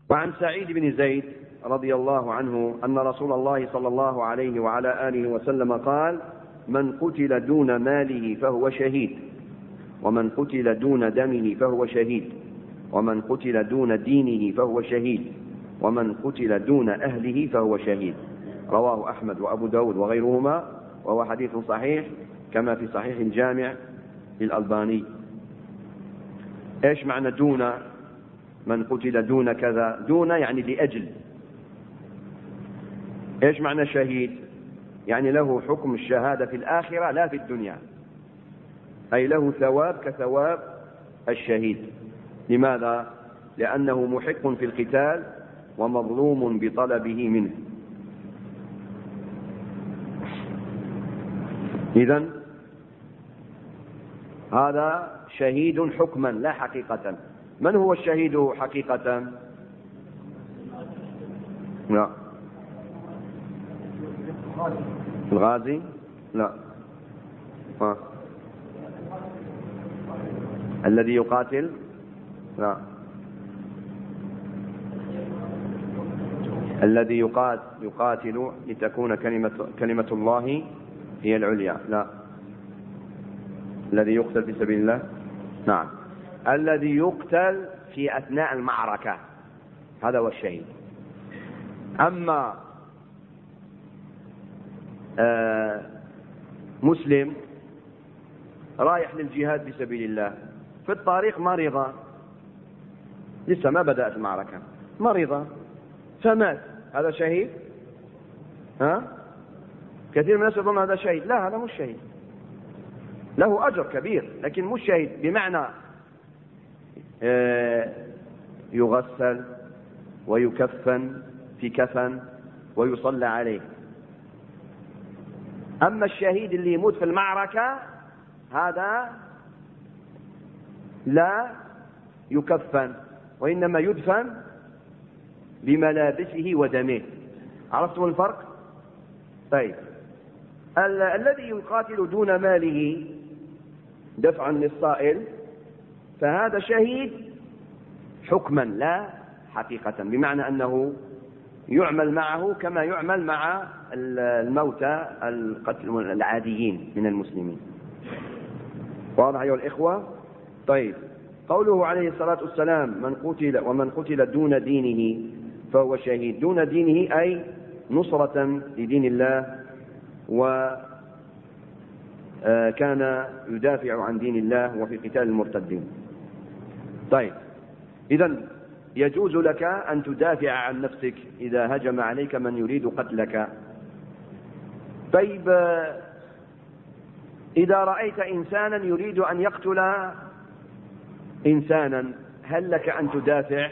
وعن سعيد بن زيد رضي الله عنه أن رسول الله صلى الله عليه وعلى آله وسلم قال: من قتل دون ماله فهو شهيد، ومن قتل دون دمه فهو شهيد، ومن قتل دون دينه فهو شهيد، ومن قتل دون أهله فهو شهيد. رواه أحمد وأبو داود وغيرهما، وهو حديث صحيح كما في صحيح الجامع للألباني. إيش معنى دون؟ من قتل دون كذا، دون يعني لأجل. إيش معنى شهيد؟ يعني له حكم الشهادة في الآخرة لا في الدنيا، أي له ثواب كثواب الشهيد. لماذا؟ لأنه محق في القتال ومظلوم بطلبه منه. إذن هذا شهيد حكما لا حقيقة. من هو الشهيد حقيقة؟ لا. الغازي؟ لا. الذي يقاتل؟ لا. الذي يقاتل لتكون كلمة الله هي العليا؟ لا. الذي يقتل في سبيل الله؟ نعم. الذي يقتل في أثناء المعركة هذا هو الشهيد. أما مسلم رايح للجهاد في سبيل الله، في الطريق مريضة، لسه ما بدأت المعركة، مريضة فمات، هذا شهيد؟ كثير من الناس يظن هذا شهيد. لا، هذا مش شهيد، له أجر كبير لكن مش شهيد. بمعنى يغسل ويكفن في كفن ويصلى عليه. أما الشهيد اللي يموت في المعركة هذا لا يكفن، وإنما يدفن بملابسه ودمه. عرفتم الفرق؟ طيب، الذي يقاتل دون ماله دفعا للصائل فهذا شهيد حكما لا حقيقة، بمعنى أنه يعمل معه كما يعمل مع الموتى العاديين من المسلمين. واضح أيها الإخوة؟ طيب، قوله عليه الصلاة والسلام: ومن قتل دون دينه فهو شهيد. دون دينه أي نصرة لدين الله، وكان يدافع عن دين الله وفي قتال المرتدين. طيب، إذن يجوز لك أن تدافع عن نفسك إذا هجم عليك من يريد قتلك. طيب، إذا رأيت إنسانا يريد أن يقتل إنسانا هل لك أن تدافع؟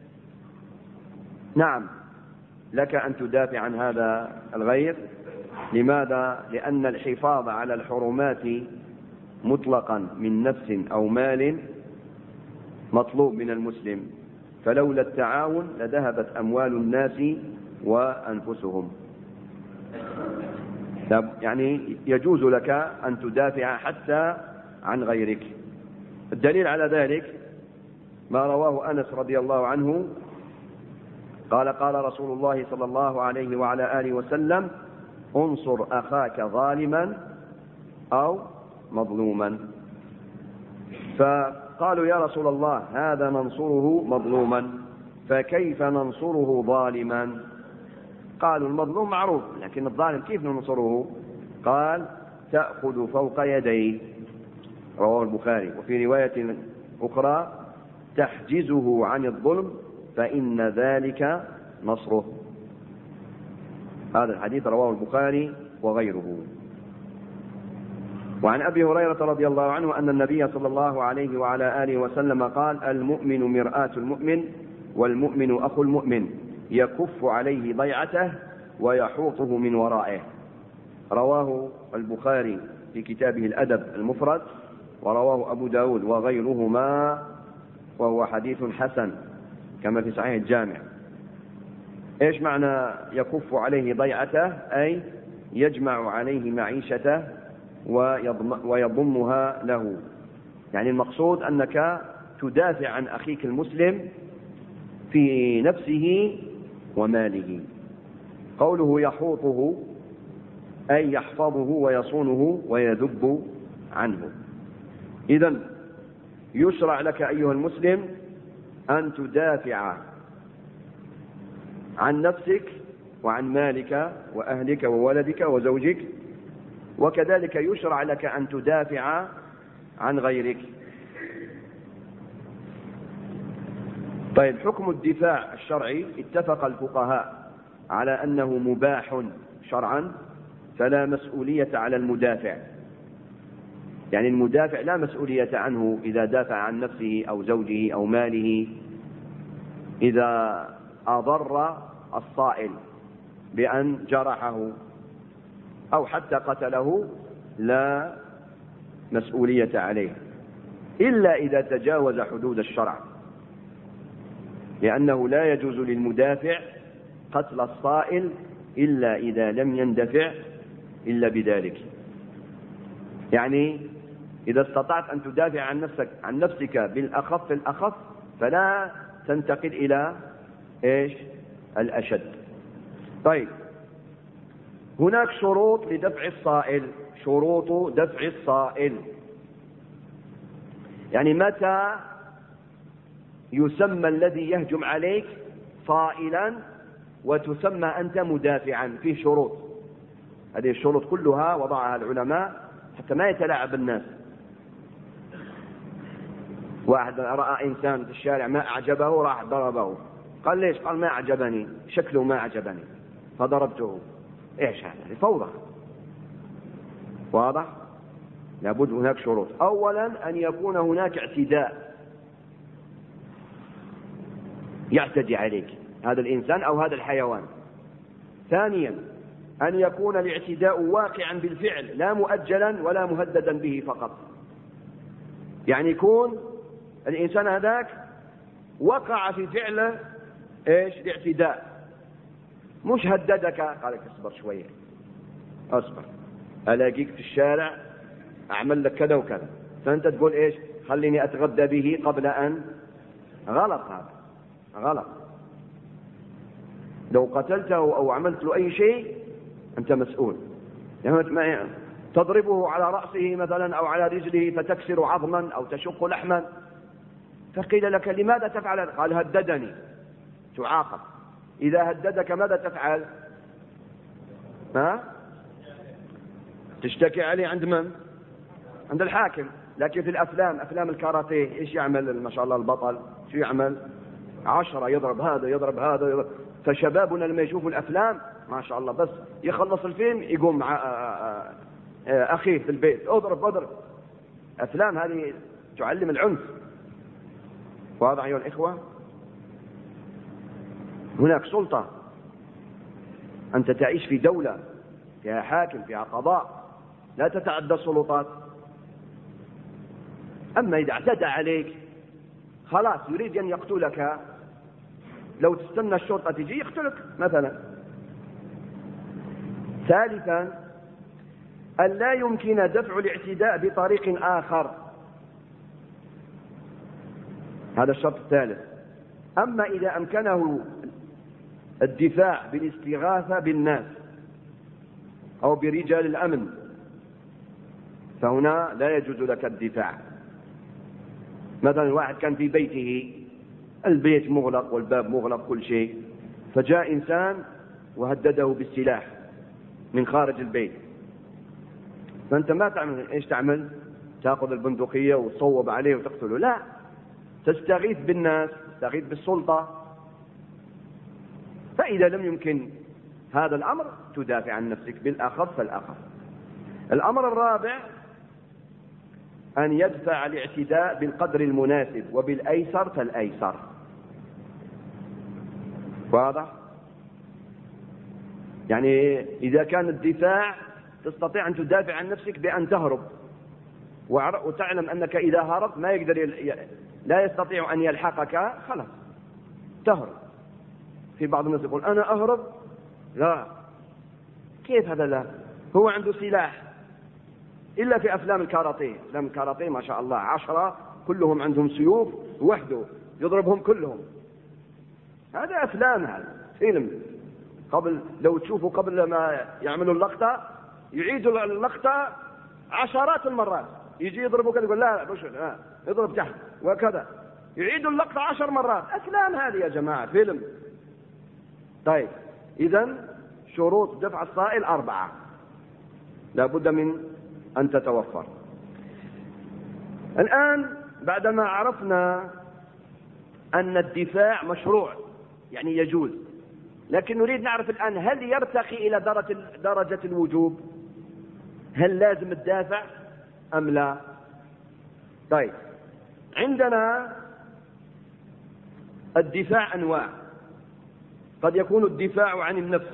نعم، لك أن تدافع عن هذا الغير. لماذا؟ لأن الحفاظ على الحرمات مطلقا من نفس أو مال مطلوب من المسلم، فلولا التعاون لذهبت أموال الناس وأنفسهم. يعني يجوز لك أن تدافع حتى عن غيرك. الدليل على ذلك ما رواه أنس رضي الله عنه قال: قال رسول الله صلى الله عليه وعلى آله وسلم: انصر أخاك ظالما أو مظلوما. فقالوا: يا رسول الله، هذا ننصره مظلوما، فكيف ننصره ظالما؟ قالوا: المظلوم معروف، لكن الظالم كيف ننصره؟ قال: تأخذ فوق يديه. رواه البخاري. وفي رواية أخرى: تحجزه عن الظلم فإن ذلك نصره. هذا الحديث رواه البخاري وغيره. وعن أبي هريرة رضي الله عنه أن النبي صلى الله عليه وعلى آله وسلم قال: المؤمن مرآة المؤمن، والمؤمن أخو المؤمن، يكف عليه ضيعته ويحوطه من ورائه. رواه البخاري في كتابه الأدب المفرد، ورواه أبو داود وغيرهما، وهو حديث حسن كما في صحيح الجامع. إيش معنى يكف عليه ضيعته؟ أي يجمع عليه معيشته ويضمها له. يعني المقصود أنك تدافع عن أخيك المسلم في نفسه وماله. قوله يحوطه أي يحفظه ويصونه ويذب عنه. إذن يشرع لك أيها المسلم أن تدافع عن نفسك وعن مالك وأهلك وولدك وزوجك، وكذلك يشرع لك أن تدافع عن غيرك. طيب، حكم الدفاع الشرعي اتفق الفقهاء على أنه مباح شرعا، فلا مسؤولية على المدافع. يعني المدافع لا مسؤولية عنه إذا دافع عن نفسه أو زوجه أو ماله. إذا أضر الصائل بأن جرحه أو حتى قتله لا مسؤولية عليه، إلا إذا تجاوز حدود الشرع، لأنه لا يجوز للمدافع قتل الصائل إلا إذا لم يندفع إلا بذلك. يعني إذا استطعت أن تدافع عن نفسك بالأخف الأخف فلا تنتقل إلى الأشد. طيب، هناك شروط لدفع الصائل، شروط دفع الصائل. يعني متى يسمى الذي يهجم عليك صائلا وتسمى أنت مدافعا؟ فيه شروط. هذه الشروط كلها وضعها العلماء حتى ما يتلاعب الناس. واحد رأى إنسان في الشارع ما أعجبه راح ضربه، قال ليش؟ قال ما أعجبني، شكله ما أعجبني فضربته. إيش هذا؟ فوضى. واضح؟ لابد هناك شروط. أولا أن يكون هناك اعتداء، يعتدي عليك هذا الإنسان أو هذا الحيوان. ثانيا أن يكون الاعتداء واقعا بالفعل لا مؤجلا ولا مهددا به فقط. يعني يكون الإنسان هذاك وقع في فعله الاعتداء، مش هددك قال لك اصبر شوية، اصبر ألاقيك في الشارع أعمل لك كذا وكذا، فأنت تقول خليني أتغدى به قبل أن. غلط، هذا غلط. لو قتلته أو عملت له أي شيء أنت مسؤول. يعني تضربه على رأسه مثلا أو على رجله فتكسر عظما أو تشق لحما، فقيل لك لماذا تفعل؟ قال هددني، تعاقب. إذا هددك ماذا تفعل؟ تشتكي عليه عند من؟ عند الحاكم. لكن في أفلام الكاراتيه إيش يعمل ما شاء الله البطل؟ شو يعمل؟ 10 يضرب هذا يضرب هذا يضرب. فشبابنا لما يشوفوا الأفلام ما شاء الله بس يخلص الفيلم يقوم مع أخيه في البيت اضرب. أفلام هذه تعلم العنف. واضح أيها الإخوة؟ هناك سلطة، أنت تعيش في دولة فيها حاكم فيها قضاء، لا تتعدى السلطات. أما إذا اعتدى عليك خلاص يريد أن يقتلك، لو تستنى الشرطة تجي يقتلك مثلا. ثالثا أن لا يمكن دفع الاعتداء بطريق آخر، هذا الشرط الثالث. أما إذا أمكنه الدفاع بالاستغاثة بالناس أو برجال الأمن فهنا لا يجوز لك الدفاع. مثلا واحد كان في بيته، البيت مغلق والباب مغلق كل شيء، فجاء إنسان وهدده بالسلاح من خارج البيت، فأنت ما تعمل تعمل؟ تأخذ البندقية وتصوب عليه وتقتله؟ لا، تستغيث بالناس، تستغيث بالسلطة. فإذا لم يمكن هذا الأمر تدافع عن نفسك بالأخف فالأخف. الأمر الرابع أن يدفع الاعتداء بالقدر المناسب وبالأيسر فالأيسر. واضح؟ يعني إذا كان الدفاع تستطيع أن تدافع عن نفسك بأن تهرب، وتعلم أنك إذا هربت ما يقدر لا يستطيع أن يلحقك، خلاص تهرب. في بعض الناس يقول أنا أهرب، لا، كيف هذا؟ لا، هو عنده سلاح. إلا في أفلام الكاراتيه، أفلام الكاراتيه ما شاء الله 10 كلهم عندهم سيوف وحده يضربهم كلهم. هذا أفلام، هذا فيلم. لو تشوفوا قبل ما يعملوا اللقطة يعيدوا اللقطة عشرات المرات، يجي يضربوا كذا يقول لا اضرب تحت وكذا، يعيدوا اللقطة 10 مرات. أفلام هذه يا جماعة، فيلم. طيب، إذن شروط دفع الصائل 4 لا بد من أن تتوفر. الآن بعدما عرفنا أن الدفاع مشروع يعني يجوز، لكن نريد نعرف الآن هل يرتقي إلى درجة الوجوب؟ هل لازم الدافع أم لا؟ طيب، عندنا الدفاع أنواع. قد يكون الدفاع عن النفس،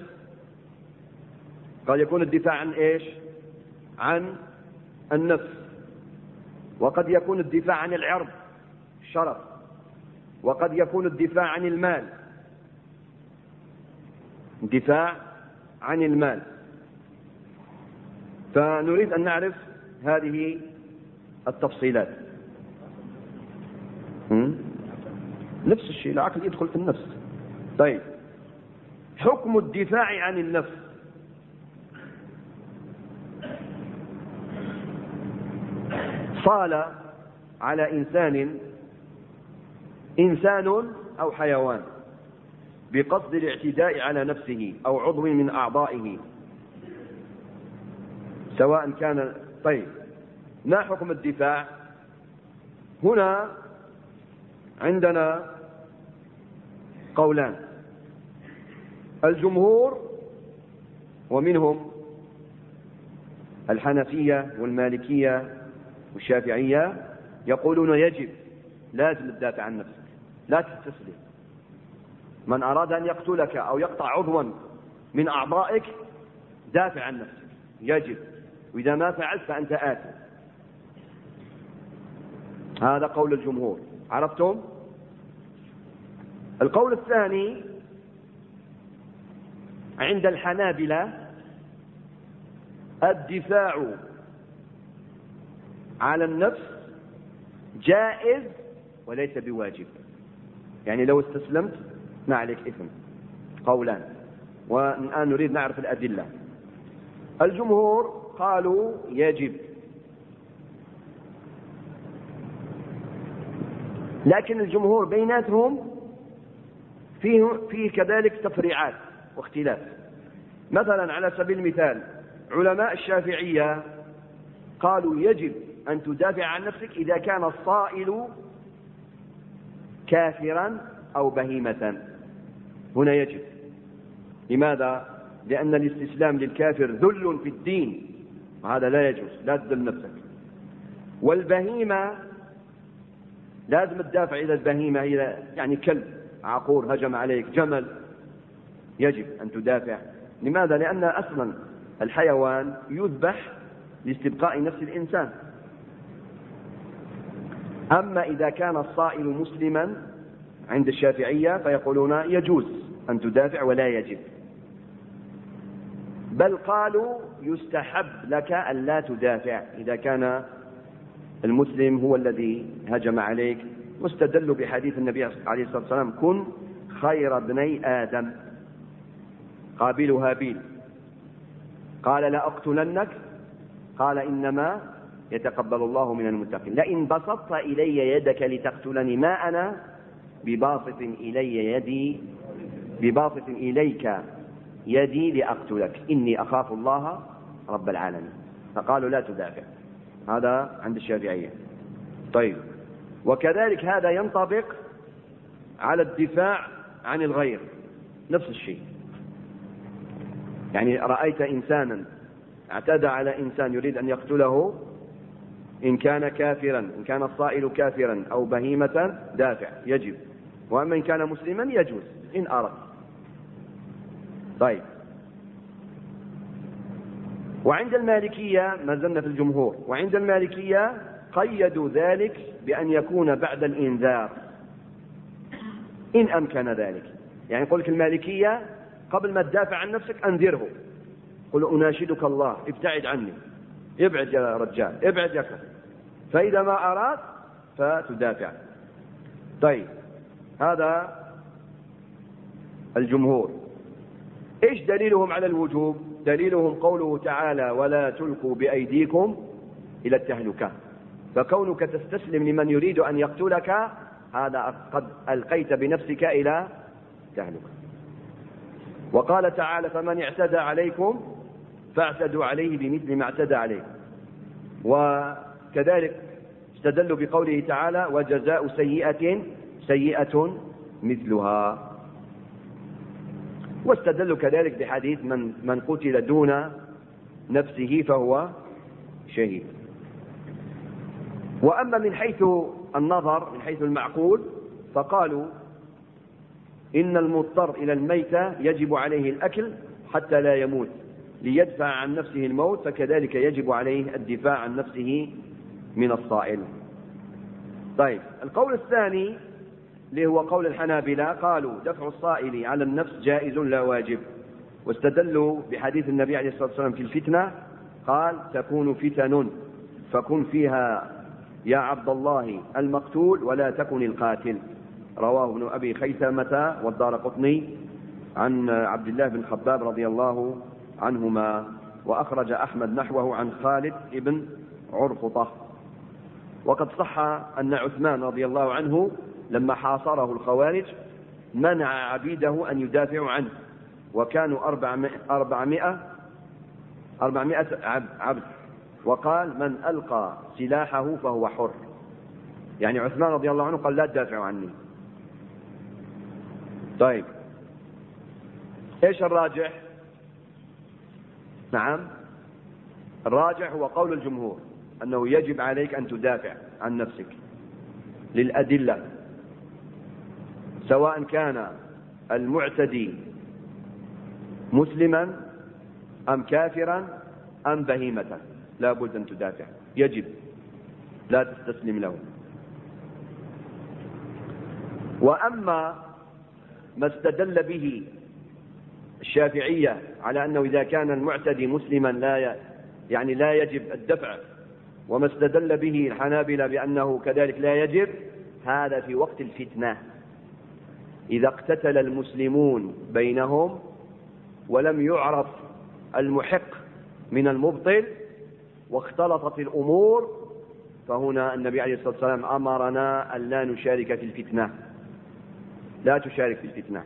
قد يكون الدفاع عن إيش؟ عن النفس. وقد يكون الدفاع عن العرض الشرف، وقد يكون الدفاع عن المال، الدفاع عن المال. فنريد أن نعرف هذه التفصيلات. نفس الشيء، العقل يدخل في النفس. طيب، حكم الدفاع عن النفس. صال على إنسان أو حيوان بقصد الاعتداء على نفسه أو عضو من أعضائه سواء كان. طيب، ما حكم الدفاع؟ هنا عندنا قولان. الجمهور ومنهم الحنفية والمالكية والشافعية يقولون يجب، لازم تدافع عن نفسك، لا تستسلم. من أراد أن يقتلك أو يقطع عضوا من أعضائك دافع عن نفسك، يجب، وإذا ما فعلت فأنت آثم. هذا قول الجمهور، عرفتم؟ القول الثاني عند الحنابلة الدفاع على النفس جائز وليس بواجب، يعني لو استسلمت ما عليك إثم. قولان، والآن نريد نعرف الأدلة. الجمهور قالوا يجب، لكن الجمهور بيناتهم فيه كذلك تفريعات واختلاف. مثلا على سبيل المثال علماء الشافعية قالوا يجب أن تدافع عن نفسك إذا كان الصائل كافرا أو بهيمة. هنا يجب. لماذا؟ لأن الاستسلام للكافر ذل في الدين، وهذا لا يجوز، لا تذل نفسك. والبهيمة لازم تدافع إذا البهيمة هي يعني كلب عقور هجم عليك، جمل، يجب أن تدافع. لماذا؟ لأن أصلا الحيوان يذبح لاستبقاء نفس الإنسان. أما إذا كان الصائل مسلما عند الشافعية فيقولون يجوز أن تدافع ولا يجب، بل قالوا يستحب لك أن لا تدافع إذا كان المسلم هو الذي هجم عليك، واستدلوا بحديث النبي عليه الصلاة والسلام كن خير ابني آدم. قابيل هابيل قال لا أقتلنك، قال إنما يتقبل الله من المتقين. لئن بسطت إلي يدك لتقتلني ما أنا بباسط إليك يدي لأقتلك إني أخاف الله رب العالمين. فقالوا لا تدافع. هذا عند الشافعية. طيب، وكذلك هذا ينطبق على الدفاع عن الغير، نفس الشيء. يعني رأيت إنسانا اعتدى على إنسان يريد أن يقتله، إن كان كافرا، إن كان الصائل كافرا أو بهيمة دافع، يجب. وأما إن كان مسلما يجوز إن أردت. طيب، وعند المالكية ما زلنا في الجمهور، وعند المالكية قيدوا ذلك بأن يكون بعد الإنذار إن أمكن ذلك. يعني يقول لك المالكية قبل ما تدافع عن نفسك أنذره، قل أناشدك الله ابتعد عني، ابعد يا رجال، ابعد يا كفر، فإذا ما أراد فتدافع. طيب، هذا الجمهور. إيش دليلهم على الوجوب؟ دليلهم قوله تعالى ولا تلقوا بأيديكم إلى التهلكة. فكونك تستسلم لمن يريد أن يقتلك هذا قد ألقيت بنفسك إلى التهلكة. وقال تعالى فمن اعتدى عليكم فاعتدوا عليه بمثل ما اعتدى عليكم. وكذلك استدلوا بقوله تعالى وجزاء سيئة سيئة مثلها. واستدلوا كذلك بحديث من قتل دون نفسه فهو شهيد. وأما من حيث النظر من حيث المعقول فقالوا إن المضطر إلى الميتة يجب عليه الأكل حتى لا يموت ليدفع عن نفسه الموت، فكذلك يجب عليه الدفاع عن نفسه من الصائل. طيب القول الثاني اللي هو قول الحنابلة قالوا دفع الصائل على النفس جائز لا واجب، واستدلوا بحديث النبي عليه الصلاة والسلام في الفتنة قال تكون فتن فكن فيها يا عبد الله المقتول ولا تكن القاتل. رواه ابن أبي خيثمة والدارقطني عن عبد الله بن خباب رضي الله عنهما، وأخرج أحمد نحوه عن خالد بن عرفطة. وقد صح أن عثمان رضي الله عنه لما حاصره الخوارج منع عبيده أن يدافعوا عنه، وكانوا 400 عبد، وقال من ألقى سلاحه فهو حر. يعني عثمان رضي الله عنه قال لا تدافعوا عني. طيب ايش الراجح؟ نعم الراجح هو قول الجمهور أنه يجب عليك أن تدافع عن نفسك للأدلة، سواء كان المعتدي مسلما أم كافرا أم بهيمة لا بد أن تدافع، يجب لا تستسلم له. وأما ما استدل به الشافعية على أنه إذا كان المعتدي مسلما لا يجب الدفع، وما استدل به الحنابلة بأنه كذلك لا يجب، هذا في وقت الفتنة إذا اقتتل المسلمون بينهم ولم يعرف المحق من المبطل واختلطت الأمور، فهنا النبي عليه الصلاة والسلام أمرنا أن لا نشارك في الفتنة، لا تشارك في الفتنة،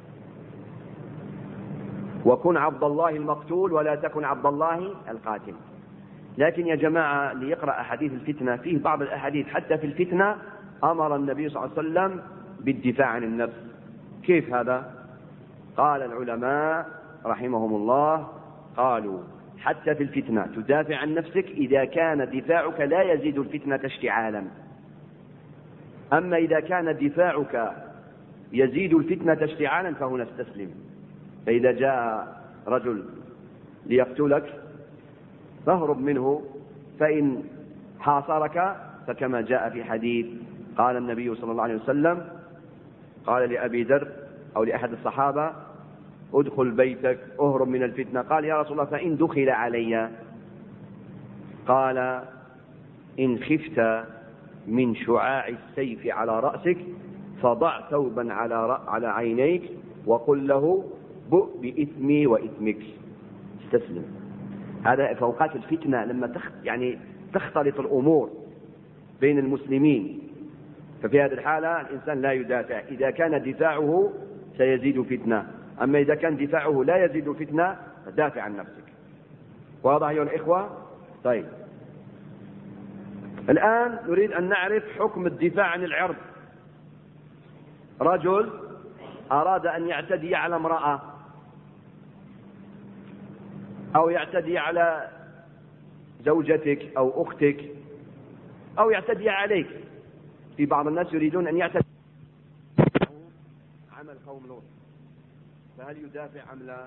وكن عبد الله المقتول ولا تكن عبد الله القاتل. لكن يا جماعة اللي يقرأ أحاديث الفتنة فيه بعض الأحاديث حتى في الفتنة أمر النبي صلى الله عليه وسلم بالدفاع عن النفس. كيف هذا؟ قال العلماء رحمهم الله قالوا حتى في الفتنة تدافع عن نفسك إذا كان دفاعك لا يزيد الفتنة اشتعالا. أما إذا كان دفاعك يزيد الفتنة اشتعالا فهنا استسلم. فإذا جاء رجل ليقتلك فاهرب منه، فإن حاصرك فكما جاء في حديث قال النبي صلى الله عليه وسلم قال لأبي ذر أو لأحد الصحابة ادخل بيتك اهرب من الفتنة، قال يا رسول الله فإن دخل علي؟ قال إن خفت من شعاع السيف على رأسك فضع ثوبا على عينيك وقل له بؤ بإثمي وإثمك، استسلم. هذا في أوقات الفتنة لما تختلط الأمور بين المسلمين، ففي هذه الحالة الإنسان لا يدافع إذا كان دفاعه سيزيد فتنة. أما إذا كان دفاعه لا يزيد فتنة فدافع عن نفسك. واضح أيها الإخوة؟ طيب الآن نريد أن نعرف حكم الدفاع عن العرض. رجل أراد أن يعتدي على امرأة أو يعتدي على زوجتك أو أختك أو يعتدي عليك. في بعض الناس يريدون أن يعتدي عمل قوم لوط، فهل يدافع أم لا؟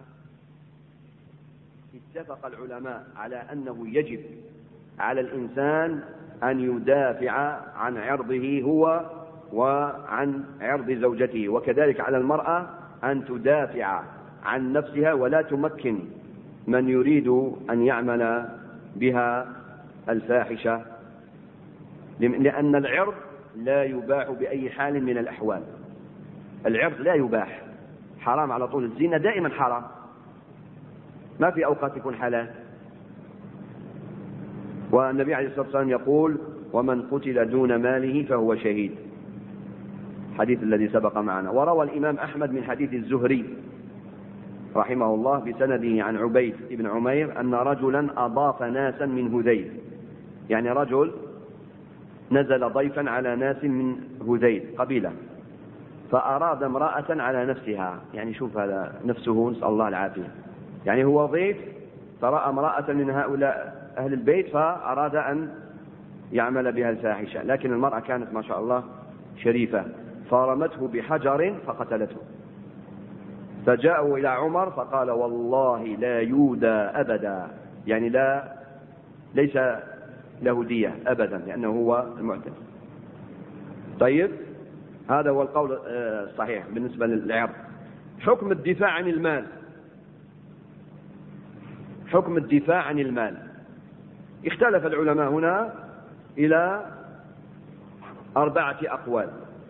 اتفق العلماء على أنه يجب على الإنسان أن يدافع عن عرضه هو وعن عرض زوجته، وكذلك على المرأة أن تدافع عن نفسها ولا تمكن من يريد أن يعمل بها الفاحشة، لأن العرض لا يباح بأي حال من الأحوال. العرض لا يباح، حرام على طول، الزنا دائما حرام، ما في أوقات يكون حلال. والنبي عليه الصلاة والسلام يقول ومن قتل دون ماله فهو شهيد، الحديث الذي سبق معنا. وروى الإمام أحمد من حديث الزهري رحمه الله بسنده عن عبيد بن عمير أن رجلا أضاف ناسا من هذيل، يعني رجل نزل ضيفا على ناس من هذيل قبيلة، فأراد امرأة على نفسها، يعني شوف هذا نفسه، نسأل الله العافية، يعني هو ضيف فرأى امرأة من هؤلاء أهل البيت فأراد أن يعمل بها الفاحشة، لكن المرأة كانت ما شاء الله شريفة، فرمته بحجر فقتلته. فجاءوا إلى عمر فقال والله لا يودى أبدا، يعني ليس له دية أبدا لأنه هو المعتد. طيب هذا هو القول الصحيح بالنسبة للعرض. حكم الدفاع عن المال. حكم الدفاع عن المال، اختلف العلماء هنا إلى 4 أقوال: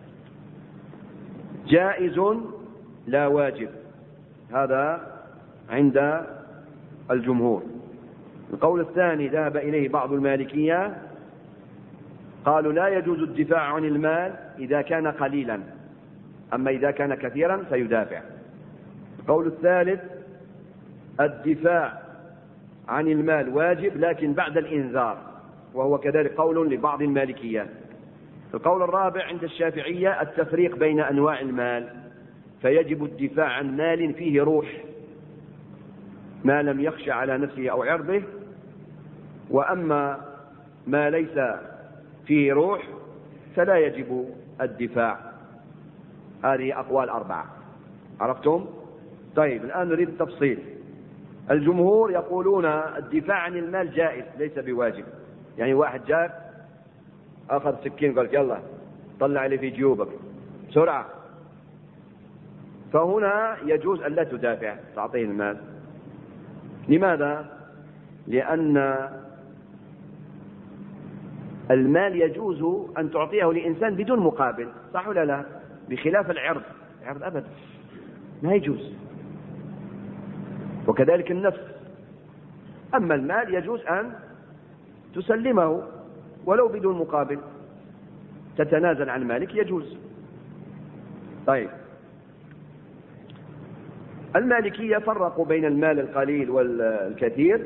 جائز لا واجب، هذا عند الجمهور. القول الثاني ذهب إليه بعض المالكية، قالوا لا يجوز الدفاع عن المال إذا كان قليلا، أما إذا كان كثيرا فيدافع. القول الثالث الدفاع عن المال واجب لكن بعد الإنذار، وهو كذلك قول لبعض المالكية. القول الرابع عند الشافعية التفريق بين أنواع المال، فيجب الدفاع عن مال فيه روح ما لم يخش على نفسه أو عرضه، وأما ما ليس فيه روح فلا يجب الدفاع. هذه أقوال 4. عرفتم؟ طيب الآن نريد التفصيل. الجمهور يقولون الدفاع عن المال جائز ليس بواجب، يعني واحد جاء أخذ سكين قال يلا طلع لي في جيوبك بسرعة، فهنا يجوز أن لا تدافع، تعطيه المال. لماذا؟ لأن المال يجوز أن تعطيه لإنسان بدون مقابل، صح ولا لا؟ بخلاف العرض أبدا ما يجوز، وكذلك النفس. أما المال يجوز أن تسلمه ولو بدون مقابل، تتنازل عن مالك يجوز. طيب المالكية فرقوا بين المال القليل والكثير.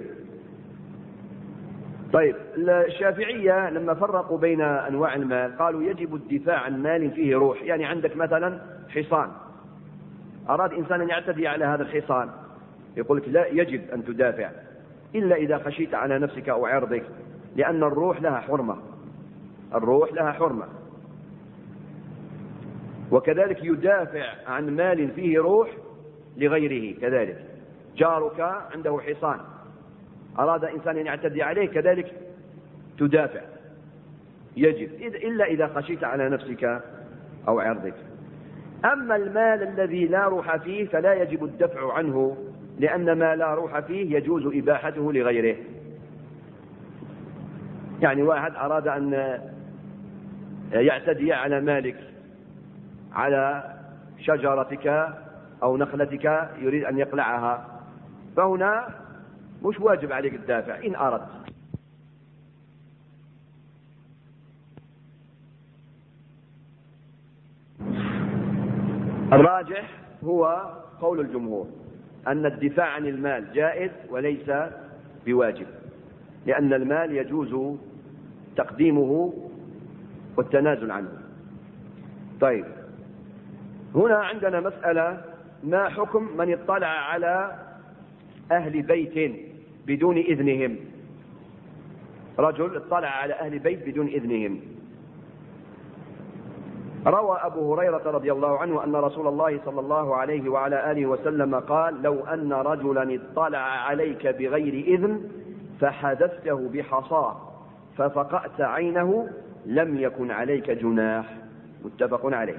طيب الشافعية لما فرقوا بين أنواع المال قالوا يجب الدفاع عن مال فيه روح، يعني عندك مثلا حصان، أراد إنسان أن يعتدي على هذا الحصان، يقول لك لا يجب أن تدافع إلا إذا خشيت على نفسك أو عرضك، لأن الروح لها حرمة، الروح لها حرمة. وكذلك يدافع عن مال فيه روح لغيره، كذلك جارك عنده حصان أراد إنسان أن يعتدي عليه كذلك تدافع، يجب إلا إذا خشيت على نفسك أو عرضك. أما المال الذي لا روح فيه فلا يجب الدفع عنه، لأن ما لا روح فيه يجوز إباحته لغيره. يعني واحد أراد أن يعتدي على مالك، على شجرتك أو نخلتك يريد أن يقلعها، فهنا مش واجب عليك الدافع إن أردت. الراجح هو قول الجمهور أن الدفاع عن المال جائز وليس بواجب، لأن المال يجوز تقديمه والتنازل عنه. طيب هنا عندنا مسألة: ما حكم من اطلع على أهل بيت بدون إذنهم؟ رجل اطلع على أهل بيت بدون إذنهم. روى أبو هريرة رضي الله عنه أن رسول الله صلى الله عليه وعلى آله وسلم قال: لو أن رجلا اطلع عليك بغير إذن فحدثته بحصاه ففقأت عينه لم يكن عليك جناح. متفق عليه.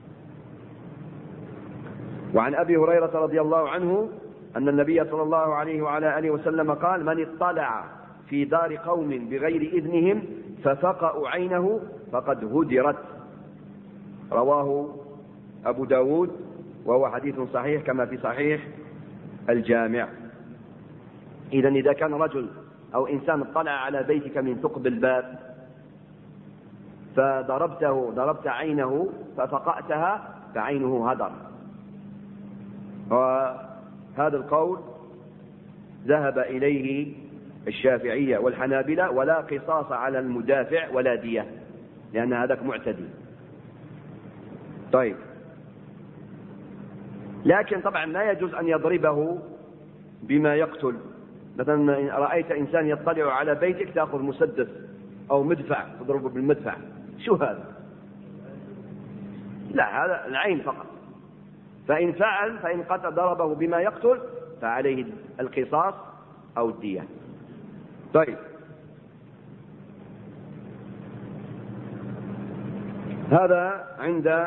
وعن أبي هريرة رضي الله عنه أن النبي صلى الله عليه وعلى آله وسلم قال: من اطلع في دار قوم بغير إذنهم ففقأوا عينه فقد هدرت. رواه أبو داود وهو حديث صحيح كما في صحيح الجامع. إذن إذا كان رجل أو إنسان اطلع على بيتك من ثقب الباب ضربت عينه ففقأتها فعينه هدر. وهذا القول ذهب إليه الشافعية والحنابلة، ولا قصاص على المدافع ولا دية، لأن هذاك معتدي. طيب، لكن طبعا لا يجوز أن يضربه بما يقتل. مثلا رأيت إنسان يطلع على بيتك تأخذ مسدس أو مدفع تضربه بالمدفع، شو هذا؟ لا، هذا العين فقط. فإن ضربه بما يقتل فعليه القصاص أو الدية. طيب، هذا عند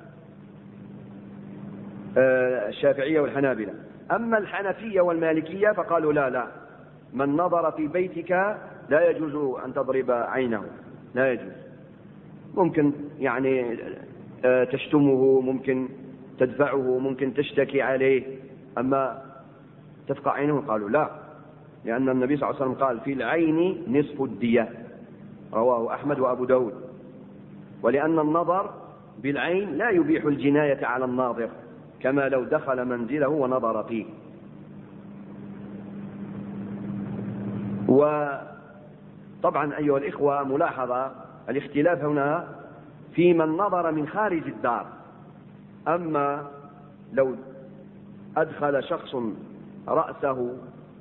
الشافعية والحنابلة. أما الحنفية والمالكية فقالوا لا، من نظر في بيتك لا يجوز أن تضرب عينه، لا يجوز. ممكن يعني تشتمه، ممكن تدفعه، ممكن تشتكي عليه، أما تفقع عينه قالوا لا، لأن النبي صلى الله عليه وسلم قال في العين نصف الدية، رواه أحمد وأبو داود. ولأن النظر بالعين لا يبيح الجناية على الناظر، كما لو دخل منزله ونظر فيه. وطبعا أيها الإخوة ملاحظة الاختلاف هنا في من نظر من خارج الدار. أما لو أدخل شخص رأسه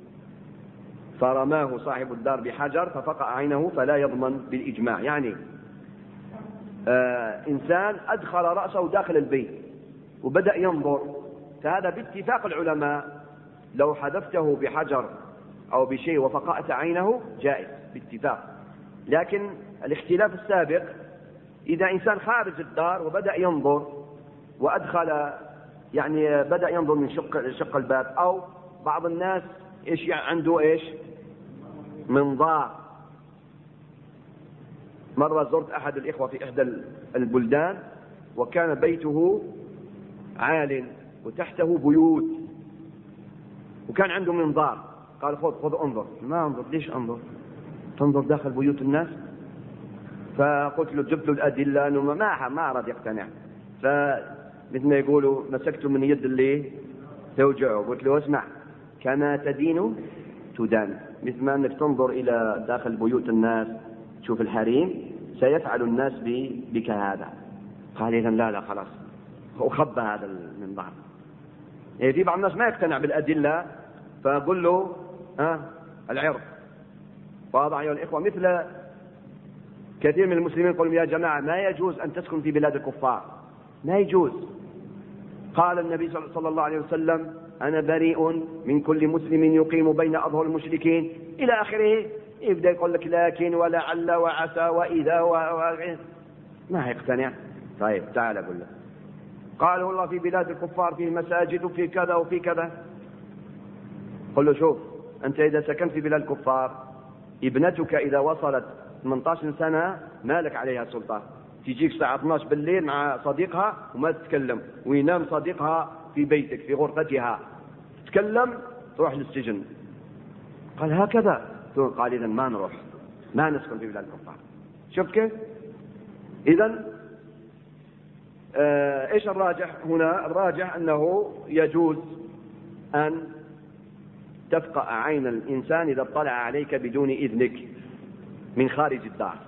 فرماه صاحب الدار بحجر ففقع عينه فلا يضمن بالإجماع. يعني إنسان أدخل رأسه داخل البيت وبدأ ينظر، فهذا باتفاق العلماء لو حذفته بحجر أو بشيء وفقأت عينه جائز باتفاق. لكن الاختلاف السابق إذا إنسان خارج الدار وبدأ ينظر وأدخل، يعني بدأ ينظر من شق الباب، أو بعض الناس إيش عنده منظار. مرة زرت أحد الإخوة في إحدى البلدان وكان بيته عال وتحته بيوت وكان عنده منظار، قال خذ انظر. ما انظر، ليش انظر؟ تنظر داخل بيوت الناس؟ فقلت له، جبت له الأدلة أنه ما أراد يقتنع. فمثل ما يقولوا مسكته من يد اللي توجعه، قلت له اسمع، كما تدين تدان. مثل ما أنك تنظر إلى داخل بيوت الناس تشوف الحريم سيفعل الناس بك هذا. قال إذن لا خلاص، وخب هذا المنظار. يعني في بعض الناس ما يقتنع بالأدلة، فأقول له العرض. واضح أيها الإخوة؟ مثل كثير من المسلمين يقولون يا جماعة ما يجوز أن تسكن في بلاد الكفار، ما يجوز. قال النبي صلى الله عليه وسلم أنا بريء من كل مسلم يقيم بين أظهر المشركين إلى آخره. يبدأ يقول لك لكن ولعل وعسى وإذا ما يقتنع. طيب تعال أقول لك، قال والله في بلاد الكفار فيه مساجد وفي كذا وفي كذا. قل له شوف، أنت إذا سكنت في بلاد الكفار ابنتك إذا وصلت 18 سنة ما لك عليها سلطة. تجيك الساعة 12 بالليل مع صديقها وما تتكلم، وينام صديقها في بيتك في غرفتها، تتكلم تروح للسجن. قال هكذا؟ قال إذن ما نروح، ما نسكن في بلاد الكفار. شفت كيف؟ إذن إيش الراجح هنا؟ الراجح أنه يجوز أن تفقأ عين الإنسان إذا اطلع عليك بدون إذنك من خارج الدار.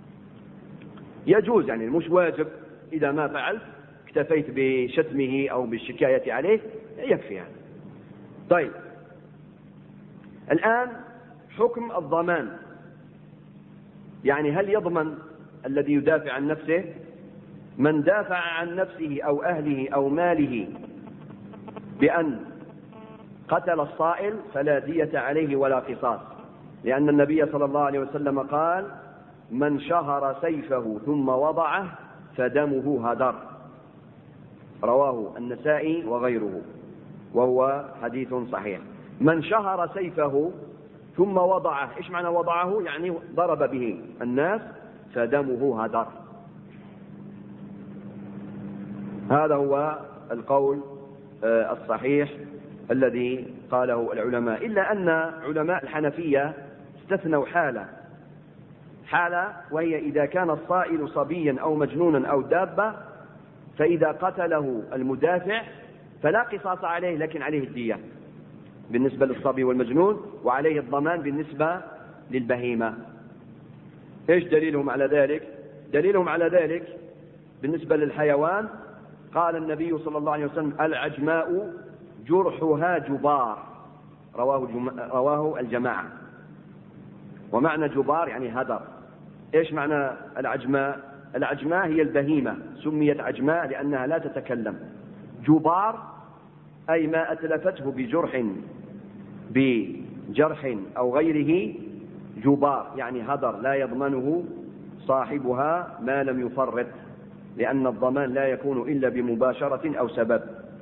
يجوز، يعني مش واجب. إذا ما فعلت اكتفيت بشتمه أو بالشكاية عليه يكفي هذا. طيب، الآن حكم الضمان. يعني هل يضمن الذي يدافع عن نفسه؟ من دافع عن نفسه أو أهله أو ماله بأن قتل الصائل فلا دية عليه ولا قصاص، لأن النبي صلى الله عليه وسلم قال من شهر سيفه ثم وضعه فدمه هدر، رواه النسائي وغيره، وهو حديث صحيح. من شهر سيفه ثم وضعه، إيش معنى وضعه؟ يعني ضرب به الناس، فدمه هدر. هذا هو القول الصحيح الذي قاله العلماء، إلا أن علماء الحنفية استثنوا حالة وهي إذا كان الصائل صبيا أو مجنونا أو دابة، فإذا قتله المدافع فلا قصاص عليه، لكن عليه الدية بالنسبة للصبي والمجنون، وعليه الضمان بالنسبة للبهيمة. إيش دليلهم على ذلك؟ دليلهم على ذلك بالنسبة للحيوان قال النبي صلى الله عليه وسلم: العجماء جرحها جبار، رواه الجماعة. ومعنى جبار يعني هدر. إيش معنى العجماء؟ العجماء هي البهيمة، سميت عجماء لأنها لا تتكلم. جبار أي ما أتلفته بجرح أو غيره، جبار يعني هدر لا يضمنه صاحبها ما لم يفرط، لأن الضمان لا يكون إلا بمباشرة أو سبب.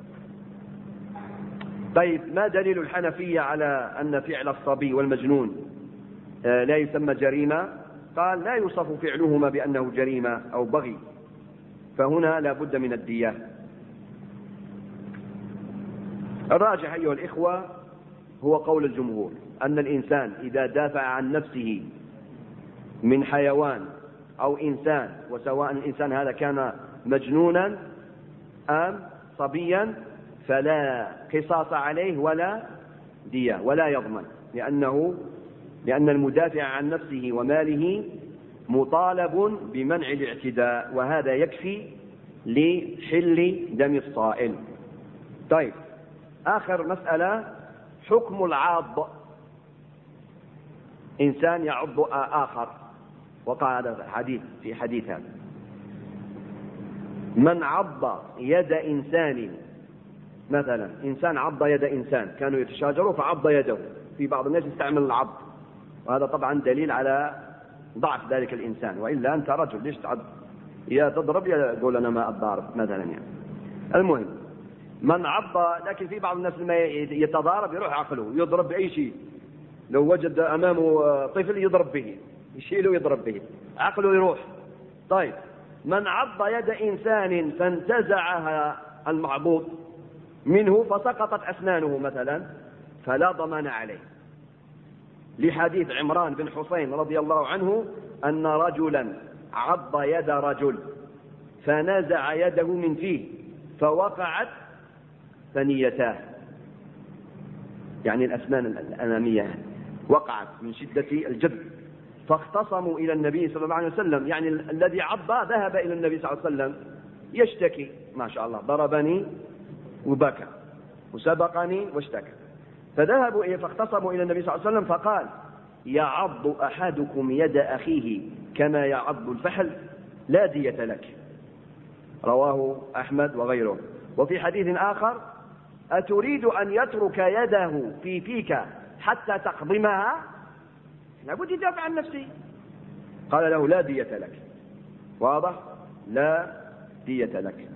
طيب، ما دليل الحنفية على أن فعل الصبي والمجنون لا يسمى جريمة؟ قال: لا يوصف فعلهما بأنه جريمة أو بغي، فهنا لا بد من الدية. الراجح أيها الإخوة هو قول الجمهور، أن الإنسان إذا دافع عن نفسه من حيوان أو إنسان، وسواء الإنسان هذا كان مجنونا أم صبيا، فلا قصاص عليه ولا دية ولا يضمن، لأن المدافع عن نفسه وماله مطالب بمنع الاعتداء، وهذا يكفي لحل دم الصائل. طيب، آخر مسألة حكم العاض. إنسان يعض آخر، وقع هذا في حديث هذا: من عض يد إنسان، مثلا إنسان عض يد إنسان، كانوا يتشاجروا فعض يده. في بعض الناس يستعمل العض، وهذا طبعا دليل على ضعف ذلك الإنسان، وإلا أنت رجل ليش تعض؟ يا تضرب يا تقول أنا ما أضارب مثلا يعني. المهم من عض، لكن في بعض الناس لما يتضارب يروح عقله يضرب بأي شيء، لو وجد أمامه طفل يضرب به، يشيله يضرب به، عقله يروح. طيب، من عض يد إنسان فانتزعها المعضوض منه فسقطت أسنانه مثلا، فلا ضمان عليه، لحديث عمران بن حسين رضي الله عنه أن رجلا عض يد رجل فنزع يده من فيه فوقعت ثنيتاه، يعني الأسنان الأمامية وقعت من شدة الجذب، فاختصموا إلى النبي صلى الله عليه وسلم، يعني الذي عض ذهب إلى النبي صلى الله عليه وسلم يشتكي: ما شاء الله ضربني وبكى وسبقني واشتكى. فذهبوا فاختصموا إلى النبي صلى الله عليه وسلم فقال: يعض أحدكم يد أخيه كما يعض الفحل، لا دية لك. رواه أحمد وغيره. وفي حديث آخر: أتريد أن يترك يده في فيك حتى تقضمها؟ لابد يدافع عن نفسه. قال له: لا دية لك. واضح؟ لا دية لك.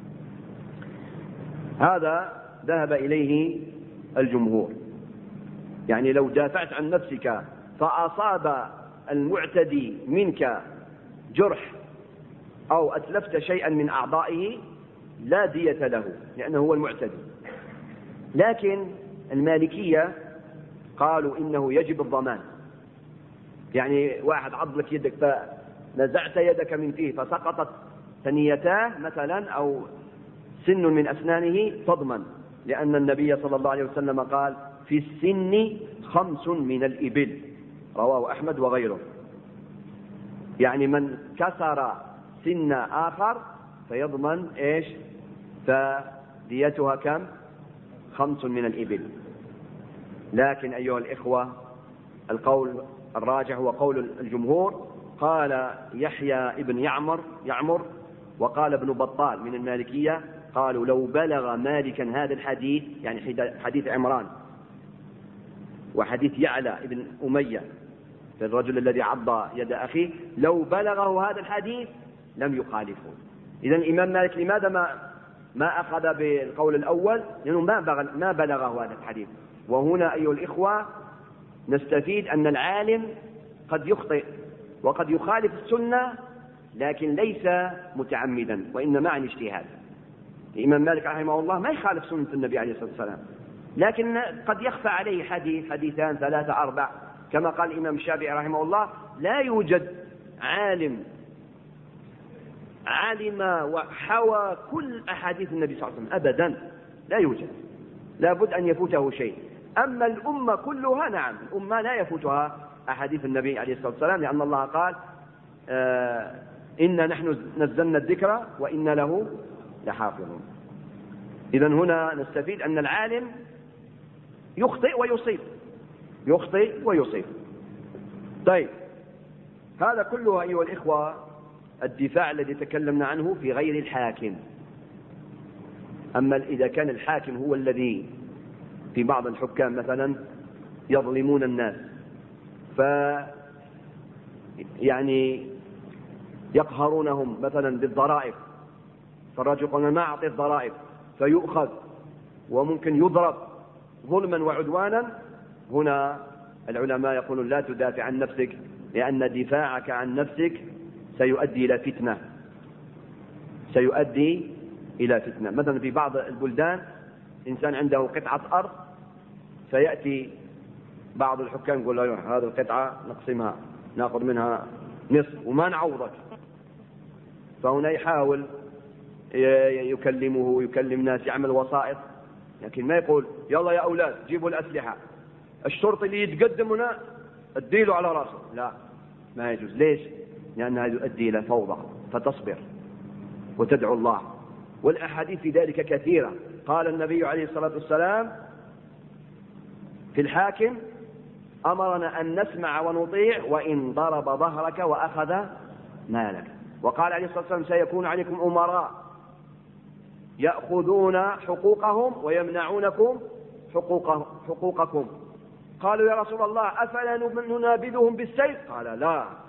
هذا ذهب إليه الجمهور، يعني لو دافعت عن نفسك فأصاب المعتدي منك جرح أو أتلفت شيئا من أعضائه لا دية له، لأنه هو المعتدي. لكن المالكية قالوا إنه يجب الضمان، يعني واحد عض لك يدك فنزعت يدك من فيه فسقطت ثنيتاه مثلا أو سن من أسنانه، تضمن، لأن النبي صلى الله عليه وسلم قال: في السن 5 من الإبل. رواه أحمد وغيره. يعني من كسر سن آخر فيضمن إيش؟ فديتها كم؟ 5 من الإبل. لكن أيها الإخوة القول الراجح هو قول الجمهور. قال يحيى ابن يعمر وقال ابن بطال من المالكية، قالوا: لو بلغ مالكا هذا الحديث، يعني حديث عمران وحديث يعلى ابن أمية في الرجل الذي عض يد أخيه، لو بلغه هذا الحديث لم يخالفه. إذن الإمام مالك لماذا ما أخذ بالقول الأول؟ لأنه ما بلغه هذا الحديث. وهنا أيها الإخوة نستفيد أن العالم قد يخطئ وقد يخالف السنة، لكن ليس متعمدا، وإنما عن اجتهاد. الإمام مالك رحمه الله ما يخالف سنة النبي عليه الصلاة والسلام، لكن قد يخفى عليه حديث، حديثان، ثلاثة، أربع، كما قال الإمام الشافعي رحمه الله: لا يوجد عالم علم وحوى كل أحاديث النبي صلى الله عليه وسلم أبدا، لا يوجد، لابد أن يفوته شيء. أما الأمة كلها نعم، الأمة لا يفوتها أحاديث النبي عليه الصلاة والسلام، لأن الله قال: إنا نحن نزلنا الذكر وإنا له لحافظون. إذن هنا نستفيد أن العالم يخطئ ويصيب، يخطئ ويصيب. طيب، هذا كله أيها الإخوة الدفاع الذي تكلمنا عنه في غير الحاكم. أما إذا كان الحاكم هو الذي، في بعض الحكام مثلا يظلمون الناس، يعني يقهرونهم مثلا بالضرائب، فالرجل يقول: ما أعطي الضرائب، فيؤخذ وممكن يضرب ظلما وعدوانا. هنا العلماء يقولون: لا تدافع عن نفسك، لأن دفاعك عن نفسك سيؤدي إلى فتنة، سيؤدي إلى فتنة. مثلا في بعض البلدان إنسان عنده قطعة أرض، فيأتي بعض الحكام يقول له: هذه القطعة نقسمها، نأخذ منها نصف وما نعوضك. فهنا يحاول يكلمه ويكلم ناس، يعمل وسائط، لكن ما يقول: يلا يا أولاد جيبوا الأسلحة، الشرطي اللي يتقدم هنا اديله على راسه. لا، ما يجوز. ليش؟ لأنها يؤدي إلى فوضى، فتصبر وتدعو الله. والأحاديث في ذلك كثيرة. قال النبي عليه الصلاة والسلام في الحاكم: أمرنا أن نسمع ونطيع وإن ضرب ظهرك وأخذ مالك. وقال عليه الصلاة والسلام: سيكون عليكم أمراء يأخذون حقوقهم ويمنعونكم حقوقكم. قالوا: يا رسول الله أفلا ننابذهم بالسيف؟ قال: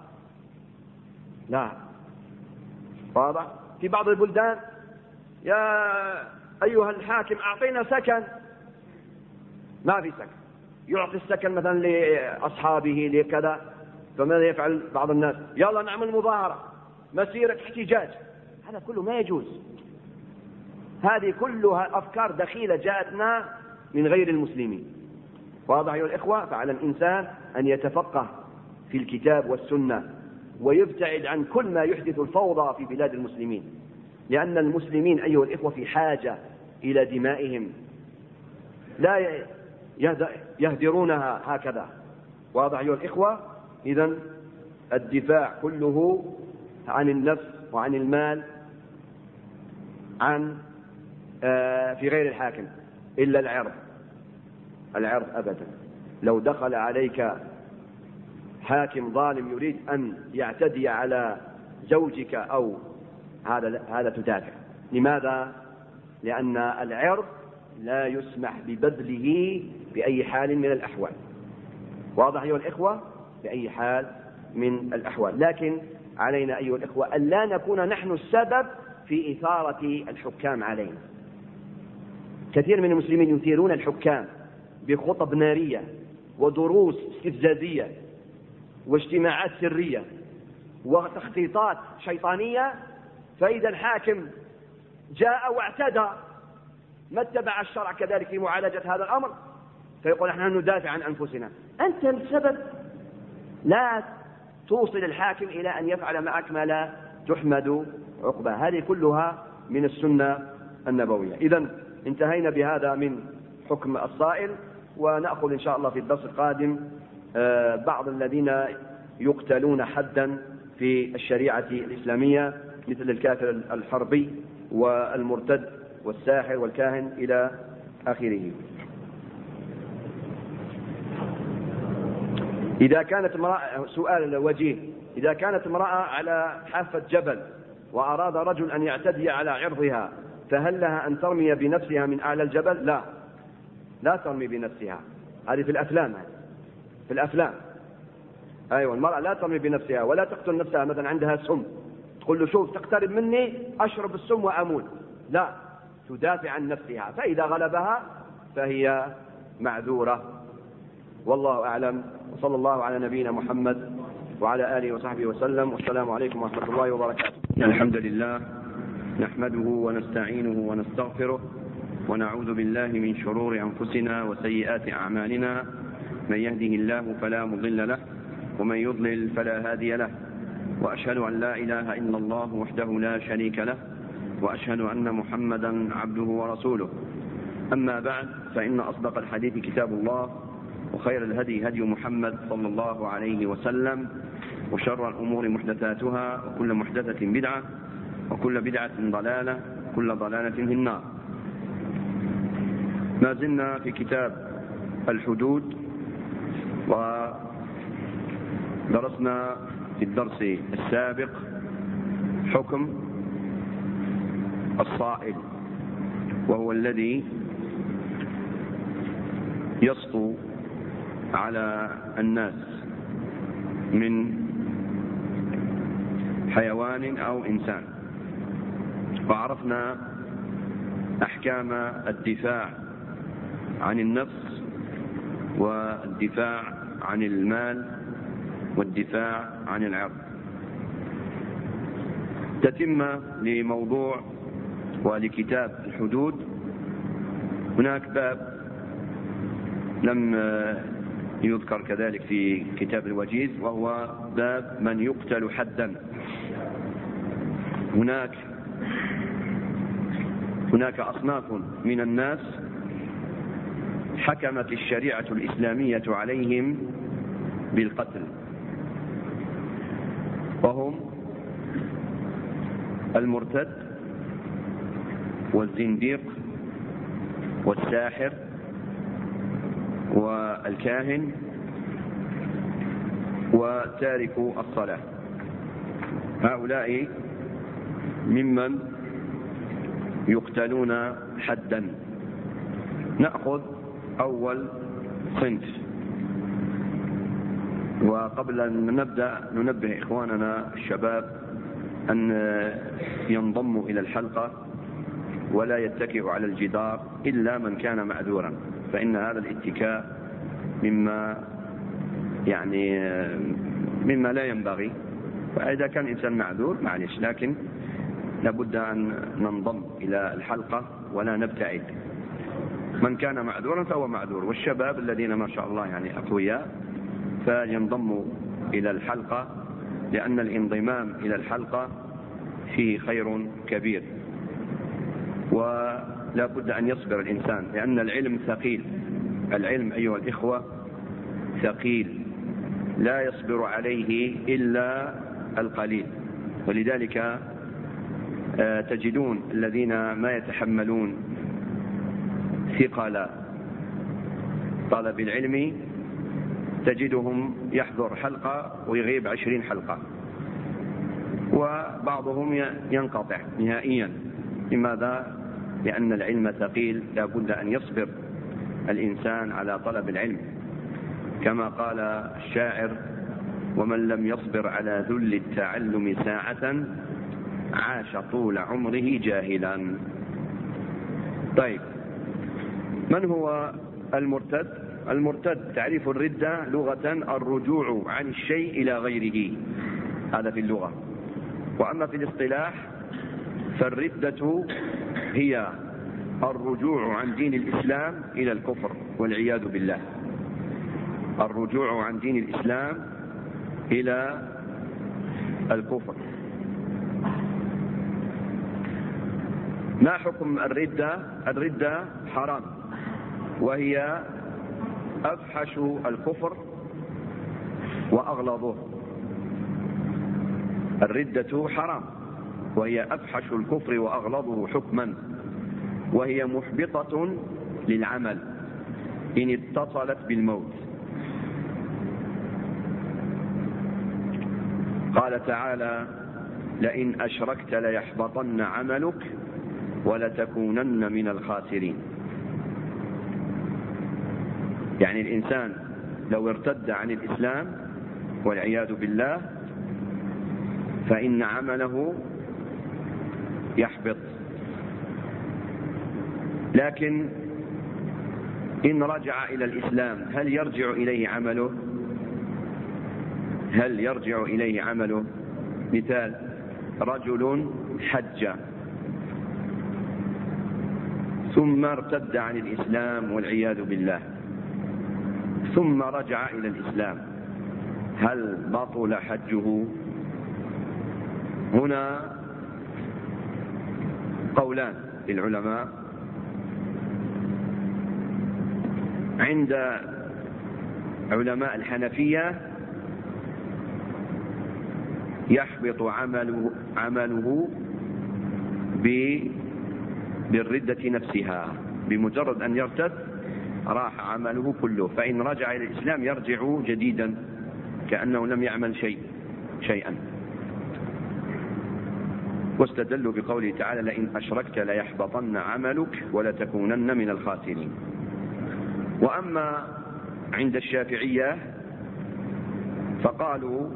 لا. واضح؟ في بعض البلدان: يا أيها الحاكم أعطينا سكن، ما في سكن، يعطي السكن مثلا لأصحابه لكذا. فماذا يفعل بعض الناس؟ يلا نعمل مظاهرة، مسيرة احتجاج. هذا كله ما يجوز. هذه كلها أفكار دخيلة جاءتنا من غير المسلمين. واضح أيها الإخوة؟ فعلى الإنسان أن يتفقه في الكتاب والسنة، ويبتعد عن كل ما يحدث الفوضى في بلاد المسلمين، لأن المسلمين أيها الإخوة في حاجة إلى دمائهم، لا يهدرونها هكذا. واضح أيها الإخوة؟ إذن الدفاع كله عن النفس وعن المال في غير الحاكم، إلا العرض أبدا. لو دخل عليك حاكم ظالم يريد أن يعتدي على زوجك أو هذا تدافع. لماذا؟ لأن العرض لا يسمح ببذله بأي حال من الأحوال. واضح أيها الإخوة؟ بأي حال من الأحوال. لكن علينا أيها الإخوة أن لا نكون نحن السبب في إثارة الحكام علينا. كثير من المسلمين يثيرون الحكام بخطب نارية ودروس استفزازية واجتماعات سرية وتخطيطات شيطانية، فإذا الحاكم جاء واعتدى ما اتبع الشرع كذلك في معالجة هذا الأمر، فيقول: نحن ندافع عن أنفسنا. أنت السبب. لا توصل الحاكم إلى أن يفعل معك ما لا تحمد عقباه. هذه كلها من السنة النبوية. إذن انتهينا بهذا من حكم الصائل، ونأخذ إن شاء الله في الدرس القادم بعض الذين يقتلون حدا في الشريعة الإسلامية، مثل الكافر الحربي والمرتد والساحر والكاهن إلى آخره. إذا كانت امرأة، سؤال وجيه: إذا كانت امرأة على حافة جبل وأراد رجل أن يعتدي على عرضها، فهل لها أن ترمي بنفسها من أعلى الجبل؟ لا ترمي بنفسها. هذه في الأفلام، في الأفلام. أيوة، المرأة لا ترمي بنفسها ولا تقتل نفسها. مثلا عندها سم، تقول له: شوف تقترب مني أشرب السم وأموت. لا، تدافع عن نفسها، فإذا غلبها فهي معذورة. والله أعلم، وصلى الله على نبينا محمد وعلى آله وصحبه وسلم، والسلام عليكم ورحمة الله وبركاته. الحمد لله نحمده ونستعينه ونستغفره ونعوذ بالله من شرور أنفسنا وسيئات أعمالنا. من يهده الله فلا مضل له ومن يضلل فلا هادي له، وأشهد أن لا إله إلا الله وحده لا شريك له، وأشهد أن محمدا عبده ورسوله. أما بعد، فإن أصدق الحديث كتاب الله، وخير الهدي هدي محمد صلى الله عليه وسلم، وشر الأمور محدثاتها، وكل محدثة بدعة، وكل بدعة ضلالة، وكل ضلالة في النار. ما زلنا في كتاب الحدود، ودرسنا في الدرس السابق حكم الصائل، وهو الذي يسطو على الناس من حيوان أو إنسان. وعرفنا أحكام الدفاع عن النفس، والدفاع عن المال، والدفاع عن العرض. تتمة لموضوع ولكتاب الحدود، هناك باب لم يذكر كذلك في كتاب الوجيز، وهو باب من يقتل حدا. هناك أصناف من الناس حكمت الشريعة الإسلامية عليهم بالقتل، وهم المرتد والزنديق والساحر والكاهن وتارك الصلاة. هؤلاء ممن يقتلون حدا. نأخذ أول صنف، وقبل أن نبدأ ننبه إخواننا الشباب أن ينضموا إلى الحلقة ولا يتكئوا على الجدار إلا من كان معذورا، فإن هذا الاتكاء مما لا ينبغي. فإذا كان إنسان معذور معلش، لكن لابد أن ننضم إلى الحلقة ولا نبتعد. من كان معذورا فهو معذور، والشباب الذين ما شاء الله أقوياء فينضموا إلى الحلقة، لأن الانضمام إلى الحلقة فيه خير كبير. ولا بد أن يصبر الإنسان، لأن العلم ثقيل. العلم أيها الإخوة ثقيل، لا يصبر عليه إلا القليل. ولذلك تجدون الذين ما يتحملون ثقل طلب العلم تجدهم يحضر حلقة ويغيب 20 حلقة، وبعضهم ينقطع نهائيا. لماذا؟ لأن العلم ثقيل، لا بد أن يصبر الإنسان على طلب العلم، كما قال الشاعر: ومن لم يصبر على ذل التعلم ساعة عاش طول عمره جاهلا. طيب، من هو المرتد؟ المرتد تعريف الردة لغة الرجوع عن الشيء إلى غيره، هذا في اللغة. وأما في الاصطلاح فالردة هي الرجوع عن دين الإسلام إلى الكفر والعياذ بالله. الرجوع عن دين الإسلام إلى الكفر. ما حكم الردة؟ الردة حرام، وهي أفحش الكفر وأغلظه. الردة حرام، وهي أفحش الكفر وأغلظه حكما، وهي محبطة للعمل إن اتصلت بالموت. قال تعالى: لئن أشركت ليحبطن عملك ولتكونن من الخاسرين. يعني الإنسان لو ارتد عن الإسلام والعياذ بالله فإن عمله يحبط. لكن إن رجع إلى الإسلام هل يرجع إليه عمله؟ هل يرجع إليه عمله؟ مثال: رجل حج ثم ارتد عن الإسلام والعياذ بالله، ثم رجع إلى الإسلام، هل بطل حجه؟ هنا قولان للعلماء. عند علماء الحنفية يحبط عمله بالردة نفسها، بمجرد أن يرتد راح عمله كله، فإن رجع إلى الإسلام يرجع جديدا كأنه لم يعمل شيئا. واستدلوا بقوله تعالى: لئن أشركت ليحبطن عملك ولتكونن من الخاسرين. وأما عند الشافعية فقالوا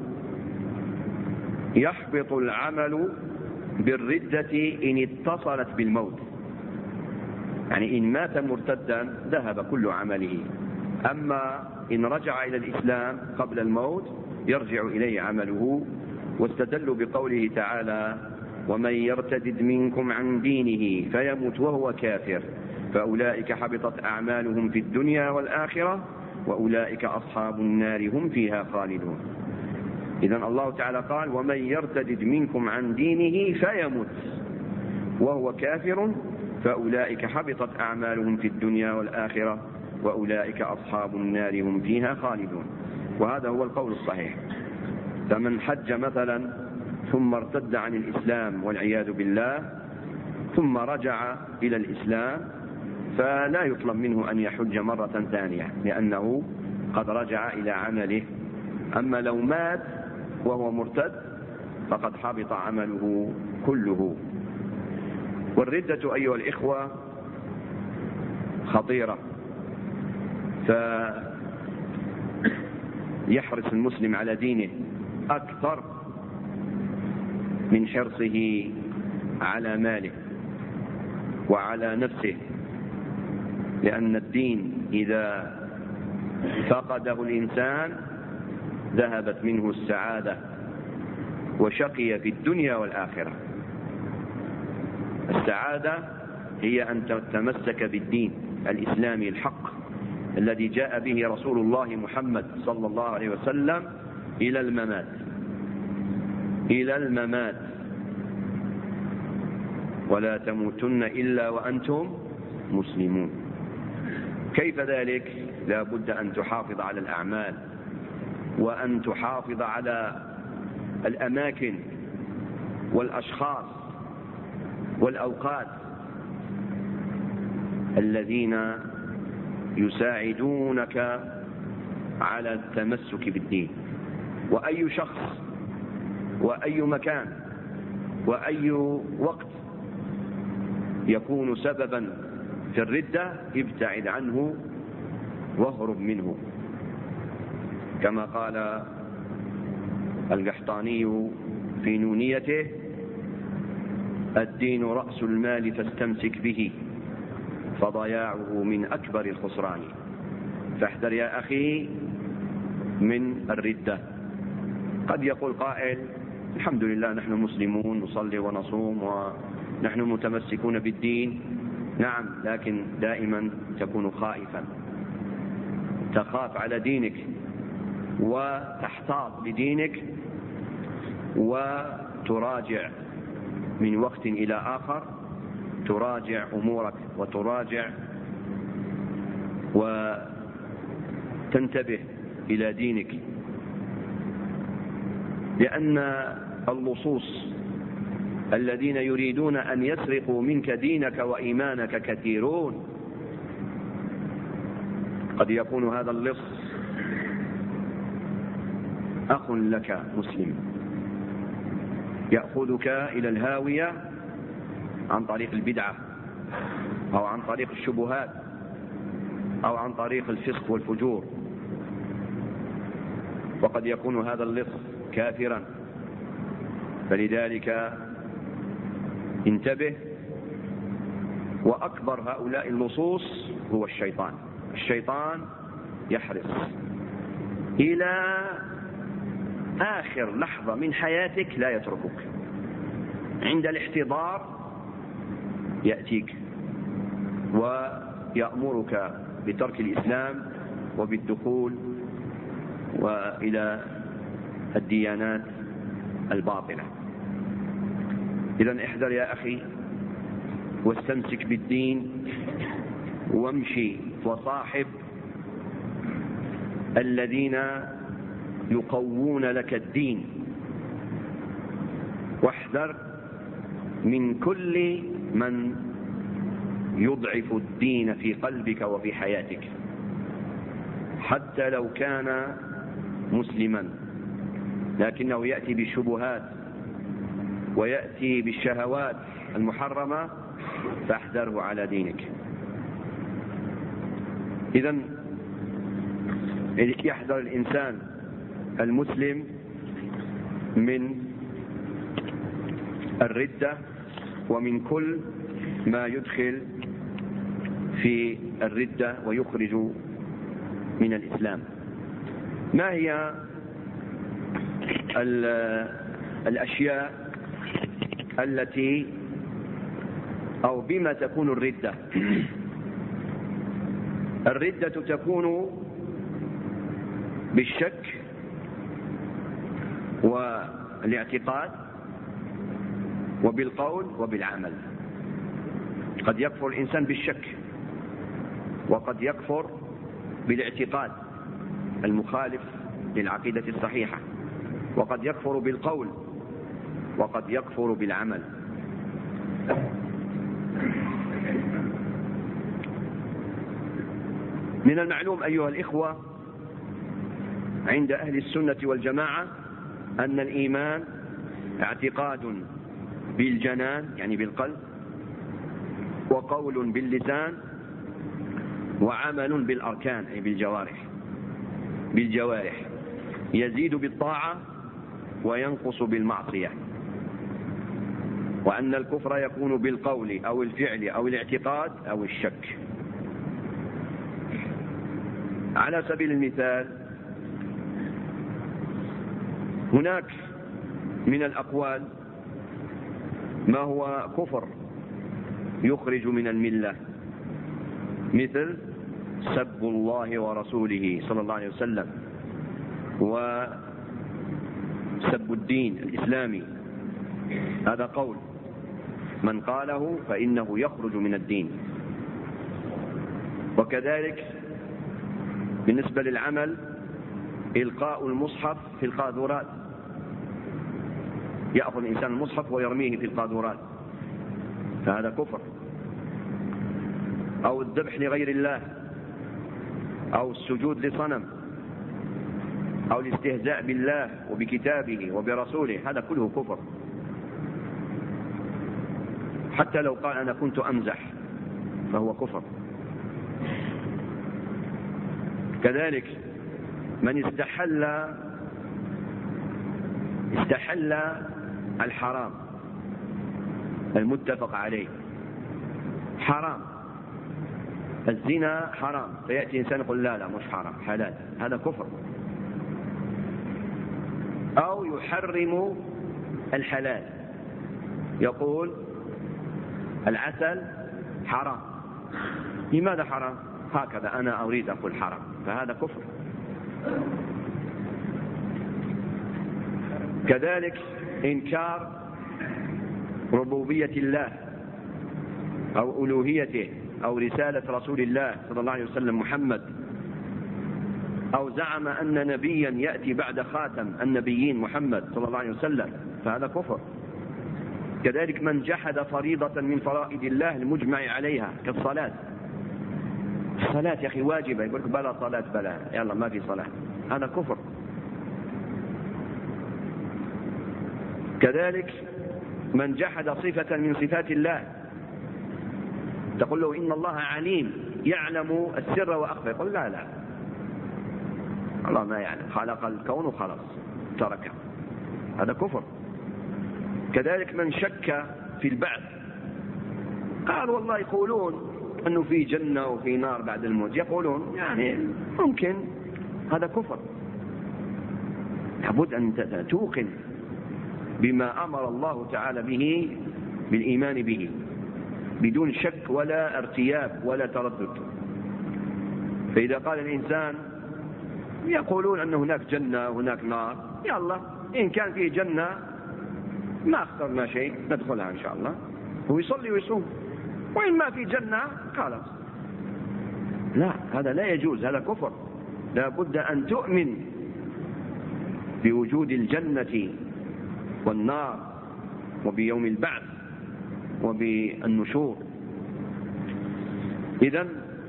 يحبط العمل بالردة إن اتصلت بالموت، يعني إن مات مرتدا ذهب كل عمله، أما إن رجع إلى الإسلام قبل الموت يرجع إليه عمله. واستدلوا بقوله تعالى: ومن يرتد منكم عن دينه فيمت وهو كافر فأولئك حبطت أعمالهم في الدنيا والآخرة وأولئك أصحاب النار هم فيها خالدون. إذن الله تعالى قال: ومن يرتد منكم عن دينه فيمت وهو كافر فأولئك حبطت أعمالهم في الدنيا والآخرة وأولئك أصحاب النار هم فيها خالدون. وهذا هو القول الصحيح. فمن حج مثلا ثم ارتد عن الإسلام والعياذ بالله ثم رجع إلى الإسلام فلا يطلب منه أن يحج مرة ثانية، لأنه قد رجع إلى عمله. أما لو مات وهو مرتد فقد حبط عمله كله. والردة أيها الإخوة خطيرة، فيحرص المسلم على دينه أكثر من حرصه على ماله وعلى نفسه، لأن الدين إذا فقده الإنسان ذهبت منه السعادة وشقي في الدنيا والآخرة. السعادة هي أن تتمسك بالدين الإسلامي الحق الذي جاء به رسول الله محمد صلى الله عليه وسلم إلى الممات، ولا تموتن إلا وأنتم مسلمون. كيف ذلك؟ لا بد أن تحافظ على الأعمال، وأن تحافظ على الأماكن والأشخاص والأوقات الذين يساعدونك على التمسك بالدين. وأي شخص وأي مكان وأي وقت يكون سببا في الردة ابتعد عنه واهرب منه، كما قال القحطاني في نونيته: الدين رأس المال فاستمسك به فضياعه من أكبر الخسران. فاحذر يا أخي من الردة. قد يقول قائل: الحمد لله نحن مسلمون نصلي ونصوم ونحن متمسكون بالدين. نعم، لكن دائما تكون خائفا، تخاف على دينك وتحتاط لدينك وتراجع من وقت إلى آخر، تراجع أمورك وتراجع وتنتبه إلى دينك، لأن اللصوص الذين يريدون أن يسرقوا منك دينك وإيمانك كثيرون. قد يكون هذا اللص أخ لك مسلم يأخذك إلى الهاوية عن طريق البدعة أو عن طريق الشبهات أو عن طريق الفسق والفجور. وقد يكون هذا اللص كافرا، فلذلك انتبه. وأكبر هؤلاء اللصوص هو الشيطان. الشيطان يحرص إلى آخر لحظة من حياتك لا يتركك، عند الاحتضار يأتيك ويأمرك بترك الإسلام وبالدخول وإلى الديانات الباطلة. إذن احذر يا أخي واستمسك بالدين وامشي وصاحب الذين يقوون لك الدين، واحذر من كل من يضعف الدين في قلبك وفي حياتك حتى لو كان مسلما، لكنه يأتي بالشبهات ويأتي بالشهوات المحرمة، فاحذره على دينك. إذن يحذر الإنسان المسلم من الردة ومن كل ما يدخل في الردة ويخرج من الإسلام. ما هي الأشياء التي أو بما تكون الردة؟ الردة تكون بالشك والاعتقاد وبالقول وبالعمل. قد يكفر الإنسان بالشك، وقد يكفر بالاعتقاد المخالف للعقيدة الصحيحة، وقد يكفر بالقول، وقد يكفر بالعمل. من المعلوم أيها الإخوة عند أهل السنة والجماعة أن الإيمان اعتقاد بالجنان يعني بالقلب، وقول باللسان، وعمل بالأركان أي بالجوارح، يزيد بالطاعة وينقص بالمعصية. وأن الكفر يكون بالقول أو الفعل أو الاعتقاد أو الشك. على سبيل المثال هناك من الأقوال ما هو كفر يخرج من الملة، مثل سب الله ورسوله صلى الله عليه وسلم، وسب الدين الإسلامي، هذا قول من قاله فإنه يخرج من الدين. وكذلك بالنسبة للعمل إلقاء المصحف في القاذورات، يأخذ الإنسان المصحف ويرميه في القاذورات، فهذا كفر. أو الذبح لغير الله، أو السجود لصنم، أو الاستهزاء بالله وبكتابه وبرسوله، هذا كله كفر. حتى لو قال أنا كنت أمزح فهو كفر. كذلك من استحل الحرام المتفق عليه، حرام الزنا حرام، فيأتي إنسان يقول لا مش حرام حلال، هذا كفر. أو يحرم الحلال، يقول العسل حرام. لماذا حرام؟ هكذا أنا أريد أقول حرام، فهذا كفر. كذلك إنكار ربوبية الله أو ألوهيته أو رسالة رسول الله صلى الله عليه وسلم محمد، أو زعم أن نبيا يأتي بعد خاتم النبيين محمد صلى الله عليه وسلم، فهذا كفر. كذلك من جحد فريضة من فرائض الله المجمع عليها كالصلاة، الصلاة يا أخي واجبة، يقول لك بلا صلاة بلا، يلا ما في صلاة، هذا كفر. كذلك من جحد صفة من صفات الله، تقول له إن الله عليم يعلم السر وأخفى، يقول لا الله ما يعلم، خلق الكون وخلص تركه، هذا كفر. كذلك من شك في البعث، قال والله يقولون أنه في جنة وفي نار بعد الموت، يقولون يعني ممكن، هذا كفر. لابد أن توقن بما أمر الله تعالى به بالإيمان به. بدون شك ولا ارتياب ولا تردد. فإذا قال الإنسان يقولون أن هناك جنة وهناك نار، يلا إن كان فيه جنة ما اخترنا شيء ندخلها إن شاء الله، هو يصلي ويصوم، وإن ما في جنة خلاص. لا، هذا لا يجوز، هذا كفر. لا بد أن تؤمن بوجود الجنة والنار وبيوم البعث وبالنشور. إذن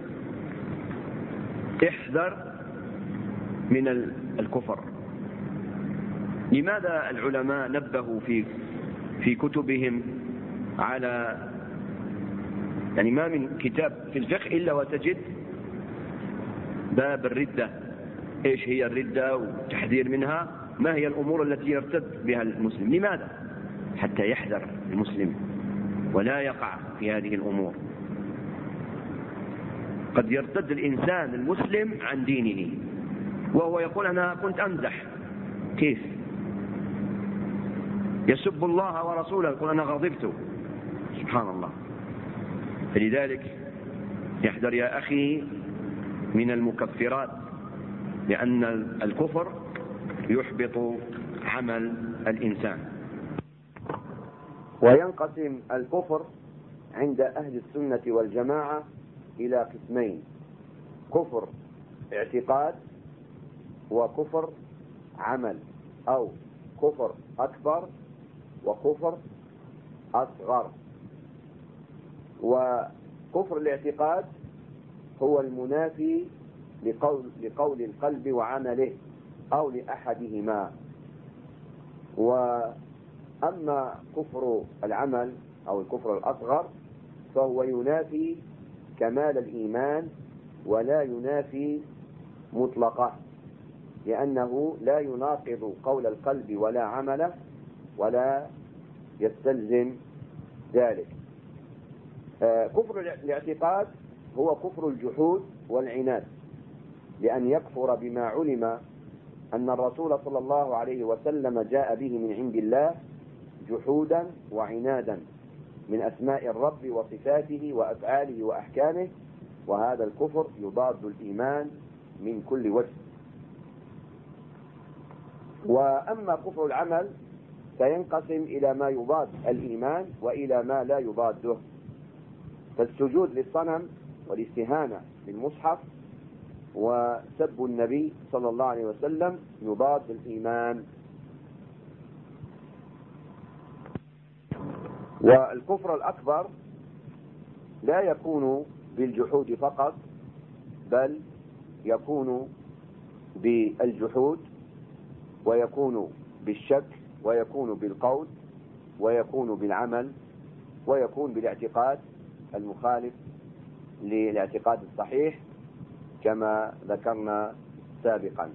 احذر من الكفر. لماذا العلماء نبهوا في كتبهم على، يعني ما من كتاب في الفقه إلا وتجد باب الردة، إيش هي الردة والتحذير منها، ما هي الأمور التي يرتد بها المسلم. لماذا؟ حتى يحذر المسلم ولا يقع في هذه الأمور. قد يرتد الإنسان المسلم عن دينه وهو يقول أنا كنت أمزح، كيف؟ يسب الله ورسوله يقول أنا غضبت، سبحان الله. فلذلك يحذر يا أخي من المكفرات، لأن الكفر يحبط عمل الإنسان. وينقسم الكفر عند أهل السنة والجماعة إلى قسمين: كفر اعتقاد وكفر عمل، أو كفر أكبر وكفر أصغر. وكفر الاعتقاد هو المنافي لقول القلب وعمله أو لأحدهما. وأما كفر العمل أو الكفر الأصغر فهو ينافي كمال الإيمان ولا ينافي مطلقه، لأنه لا يناقض قول القلب ولا عمله ولا يستلزم ذلك. كفر الاعتقاد هو كفر الجحود والعناد، لأن يكفر بما علم أن الرسول صلى الله عليه وسلم جاء به من عند الله جحودا وعنادا من أسماء الرب وصفاته وأفعاله وأحكامه، وهذا الكفر يضاد الإيمان من كل وجه. وأما كفر العمل فينقسم إلى ما يضاد الإيمان وإلى ما لا يضاده. فالسجود للصنم والاستهانة بالمصحف وسب النبي صلى الله عليه وسلم يضاد الإيمان. والكفر الأكبر لا يكون بالجحود فقط، بل يكون بالجحود ويكون بالشك ويكون بالقول ويكون بالعمل ويكون بالاعتقاد المخالف للاعتقاد الصحيح كما ذكرنا سابقا.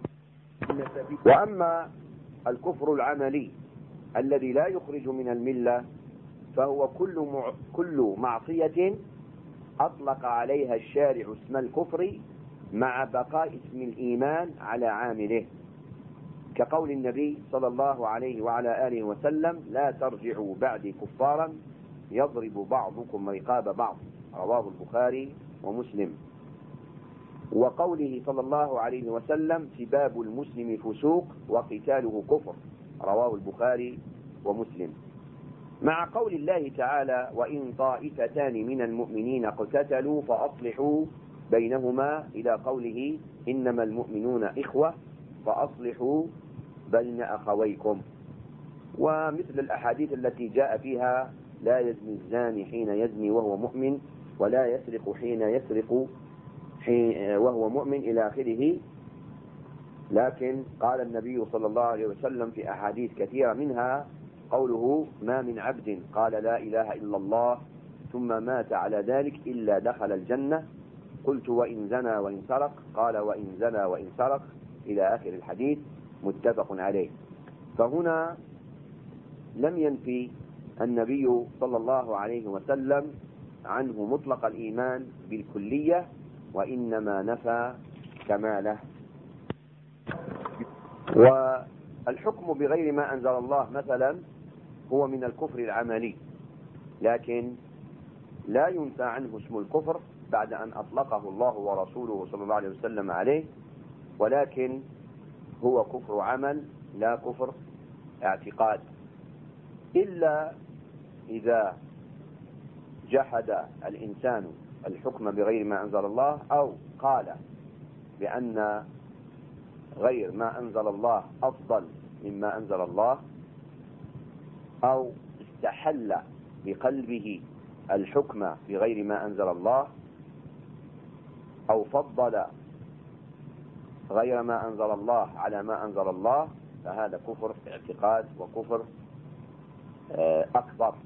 وأما الكفر العملي الذي لا يخرج من الملة فهو كل معصية أطلق عليها الشارع اسم الكفر مع بقاء اسم الإيمان على عامله، كقول النبي صلى الله عليه وعلى آله وسلم: لا ترجعوا بعدي كفارا يضرب بعضكم رقاب بعض، رواه البخاري ومسلم. وقوله صلى الله عليه وسلم: سباب المسلم فسوق وقتاله كفر، رواه البخاري ومسلم. مع قول الله تعالى: وإن طائفتان من المؤمنين اقتتلوا فأصلحوا بينهما، إلى قوله: إنما المؤمنون إخوة فأصلحوا بين أخويكم. ومثل الأحاديث التي جاء فيها: لا يزني الزاني حين يزني وهو مؤمن، ولا يسرق حين يسرق وهو مؤمن، إلى آخره. لكن قال النبي صلى الله عليه وسلم في أحاديث كثيرة منها قوله: ما من عبد قال لا إله إلا الله ثم مات على ذلك إلا دخل الجنة. قلت: وإن زنى وإن سرق؟ قال: وإن زنى وإن سرق، إلى آخر الحديث، متفق عليه. فهنا لم ينفي النبي صلى الله عليه وسلم عنه مطلق الإيمان بالكلية، وإنما نفى كماله. والحكم بغير ما أنزل الله مثلا هو من الكفر العملي، لكن لا ينفى عنه اسم الكفر بعد أن أطلقه الله ورسوله صلى الله عليه وسلم عليه، ولكن هو كفر عمل لا كفر اعتقاد، إلا إذا جحد الإنسان الحكم بغير ما أنزل الله، أو قال بأن غير ما أنزل الله أفضل مما أنزل الله، أو استحل بقلبه الحكم بغير ما أنزل الله، أو فضل غير ما أنزل الله على ما أنزل الله، فهذا كفر اعتقاد وكفر أكبر.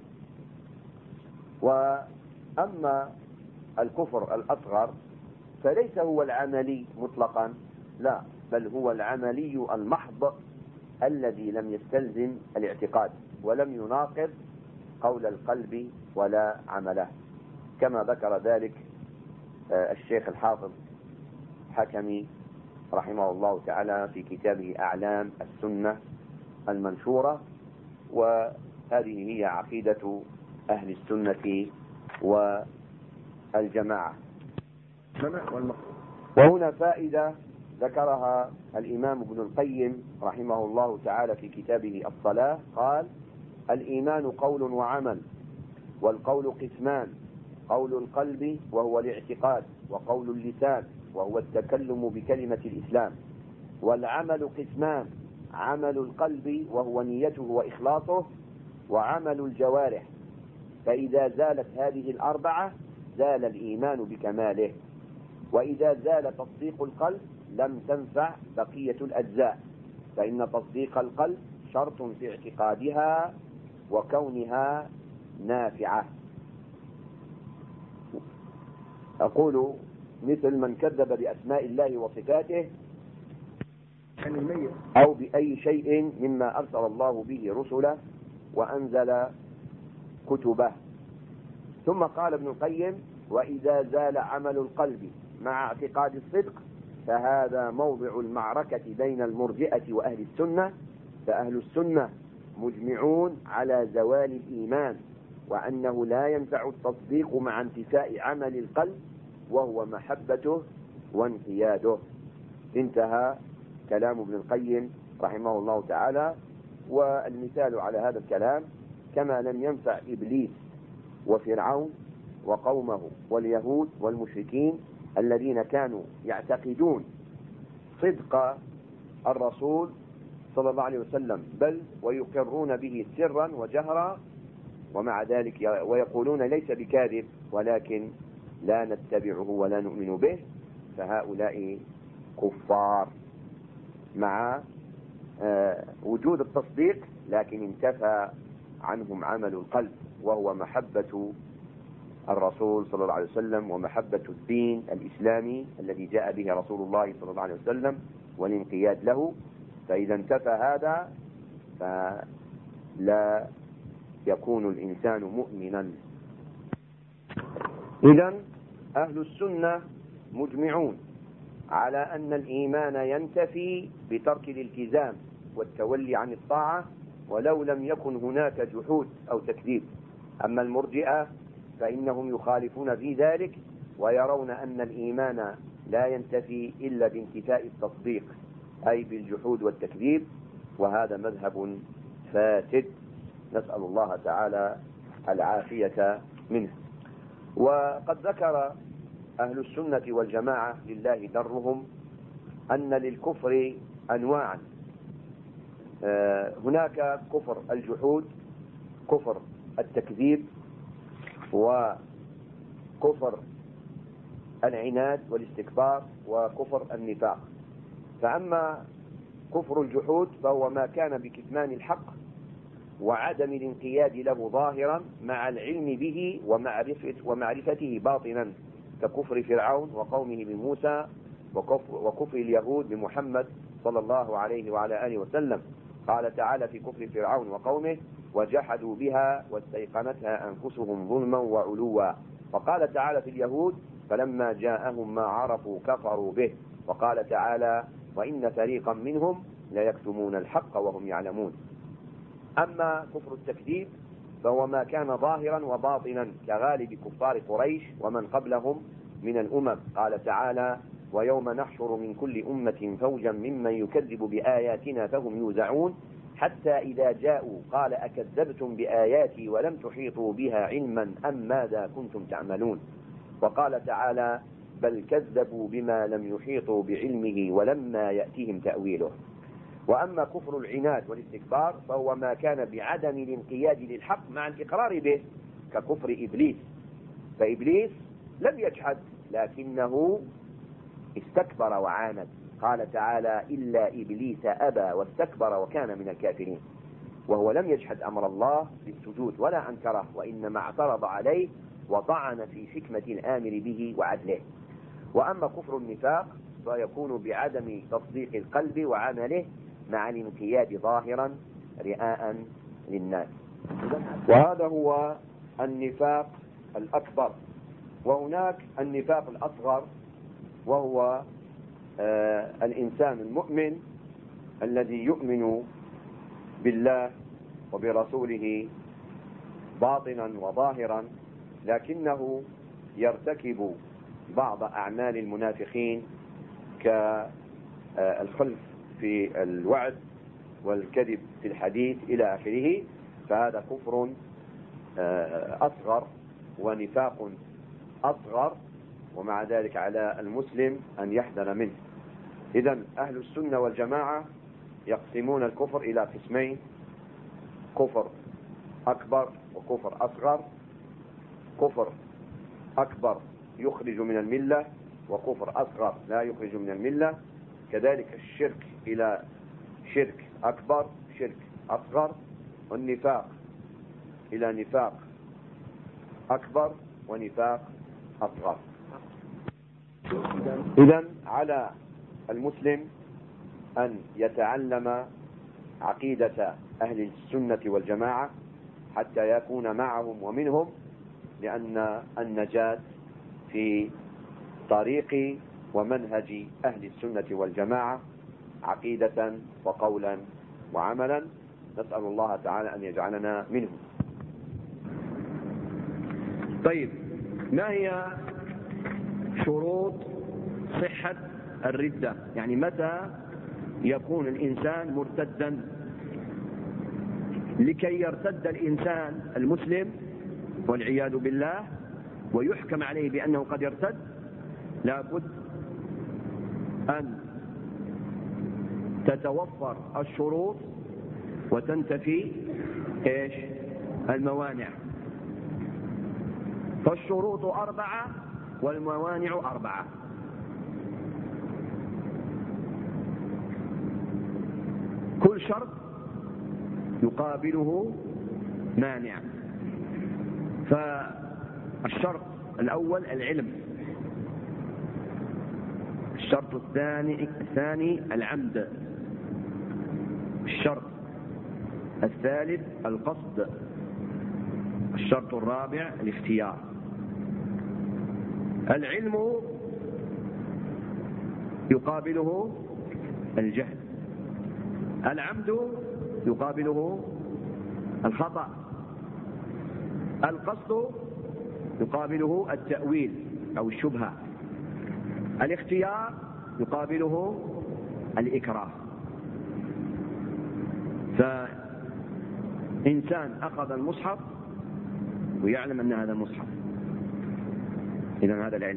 وأما الكفر الأصغر فليس هو العملي مطلقا، لا، بل هو العملي المحض الذي لم يستلزم الاعتقاد ولم يناقض قول القلب ولا عمله، كما ذكر ذلك الشيخ الحافظ حكمي رحمه الله تعالى في كتابه أعلام السنة المنشورة. وهذه هي عقيدة أهل السنة والجماعة. وهنا فائدة ذكرها الإمام ابن القيم رحمه الله تعالى في كتابه الصلاة، قال: الإيمان قول وعمل، والقول قسمان: قول القلب وهو الاعتقاد، وقول اللسان وهو التكلم بكلمة الإسلام، والعمل قسمان: عمل القلب وهو نيته وإخلاصه، وعمل الجوارح. فإذا زالت هذه الأربعة زال الإيمان بكماله، وإذا زال تصديق القلب لم تنفع بقية الأجزاء، فإن تصديق القلب شرط في اعتقادها وكونها نافعة. أقول مثل من كذب بأسماء الله وصفاته أو بأي شيء مما أرسل الله به رسله وأنزل كتبه. ثم قال ابن القيم: وإذا زال عمل القلب مع اعتقاد الصدق فهذا موضع المعركة بين المرجئة وأهل السنة، فأهل السنة مجمعون على زوال الإيمان، وأنه لا ينفع التصديق مع انتفاء عمل القلب وهو محبته وانقياده. انتهى كلام ابن القيم رحمه الله تعالى. والمثال على هذا الكلام كما لم ينفع إبليس وفرعون وقومه واليهود والمشركين الذين كانوا يعتقدون صدق الرسول صلى الله عليه وسلم، بل ويقرون به سرا وجهرا، ومع ذلك ويقولون ليس بكاذب، ولكن لا نتبعه ولا نؤمن به، فهؤلاء كفار مع وجود التصديق، لكن انتفى عنهم عمل القلب وهو محبة الرسول صلى الله عليه وسلم ومحبة الدين الإسلامي الذي جاء به رسول الله صلى الله عليه وسلم والانقياد له. فإذا انتفى هذا فلا يكون الإنسان مؤمنا. إذن أهل السنة مجمعون على أن الإيمان ينتفي بترك الالتزام والتولي عن الطاعة ولو لم يكن هناك جحود أو تكذيب. أما المرجئة فإنهم يخالفون في ذلك ويرون أن الإيمان لا ينتفي إلا بانتفاء التصديق، أي بالجحود والتكذيب، وهذا مذهب فاسد، نسأل الله تعالى العافية منه. وقد ذكر أهل السنة والجماعة لله درهم أن للكفر أنواعا، هناك كفر الجحود، كفر التكذيب، وكفر العناد والاستكبار، وكفر النفاق. فأما كفر الجحود فهو ما كان بكتمان الحق وعدم الانقياد له ظاهرا مع العلم به ومعرفته باطنا، ككفر فرعون وقومه بموسى وكفر اليهود بمحمد صلى الله عليه وعلى آله وسلم. قال تعالى في كفر فرعون وقومه: وجحدوا بها واستيقنتها أنفسهم ظلما وعلوا. وقال تعالى في اليهود: فلما جاءهم ما عرفوا كفروا به. وقال تعالى: وإن فريقا منهم ليكتمون الحق وهم يعلمون. أما كفر التكذيب فهو ما كان ظاهرا وباطنا كغالب كفار قريش ومن قبلهم من الأمم. قال تعالى: ويوم نحشر من كل أمة فوجا ممن يكذب بآياتنا فهم يوزعون حتى إذا جاءوا قال أكذبتم بآياتي ولم تحيطوا بها علما أم ماذا كنتم تعملون. وقال تعالى: بل كذبوا بما لم يحيطوا بعلمه ولما يأتيهم تأويله. وأما كفر العناد والاستكبار فهو ما كان بعدم الانقياد للحق مع الإقرار به، ككفر إبليس. فإبليس لم يجحد لكنه استكبر وعاند. قال تعالى: إلا إبليس أبى واستكبر وكان من الكافرين. وهو لم يجحد أمر الله بالسجود ولا أنكره، وإنما اعترض عليه وطعن في حكمة الآمر به وعدله. وأما كفر النفاق فيكون بعدم تصديق القلب وعمله مع الانقياد ظاهرا رئاء للناس. وهذا هو النفاق الأكبر. وهناك النفاق الأصغر، وهو الإنسان المؤمن الذي يؤمن بالله وبرسوله باطنا وظاهرا، لكنه يرتكب بعض أعمال المنافقين كالخلف في الوعد والكذب في الحديث إلى آخره، فهذا كفر أصغر ونفاق أصغر، ومع ذلك على المسلم أن يحذر منه. إذن أهل السنة والجماعة يقسمون الكفر إلى قسمين: كفر أكبر وكفر أصغر. كفر أكبر يخرج من الملة، وكفر أصغر لا يخرج من الملة. كذلك الشرك إلى شرك أكبر، شرك أصغر، والنفاق إلى نفاق أكبر ونفاق أصغر. إذن على المسلم أن يتعلم عقيدة أهل السنة والجماعة حتى يكون معهم ومنهم، لأن النجاة في طريق ومنهج أهل السنة والجماعة عقيدة وقولا وعملا. نسأل الله تعالى أن يجعلنا منهم. طيب، ما هي شروط صحة الردة؟ يعني متى يكون الإنسان مرتدا؟ لكي يرتد الإنسان المسلم والعياذ بالله ويحكم عليه بأنه قد يرتد، لابد أن تتوفر الشروط وتنتفي الموانع. فالشروط 4 والموانع 4. كل شرط يقابله مانع. فالشرط الأول العلم، الشرط الثاني العمد، الشرط الثالث القصد، الشرط الرابع الاختيار. العلم يقابله الجهل، العمد يقابله الخطأ، القصد يقابله التأويل أو الشبهة، الاختيار يقابله الإكراه. فإنسان أخذ المصحف ويعلم أن هذا المصحف، إذن هذا العلم،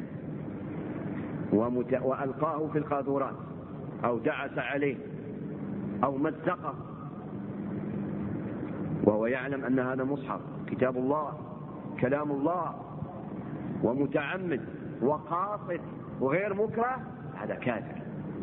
وألقاه في القاذورات أو دعس عليه أو مزقه وهو يعلم أن هذا مصحف كتاب الله كلام الله، ومتعمد وقاصد وغير مكره، هذا كافر.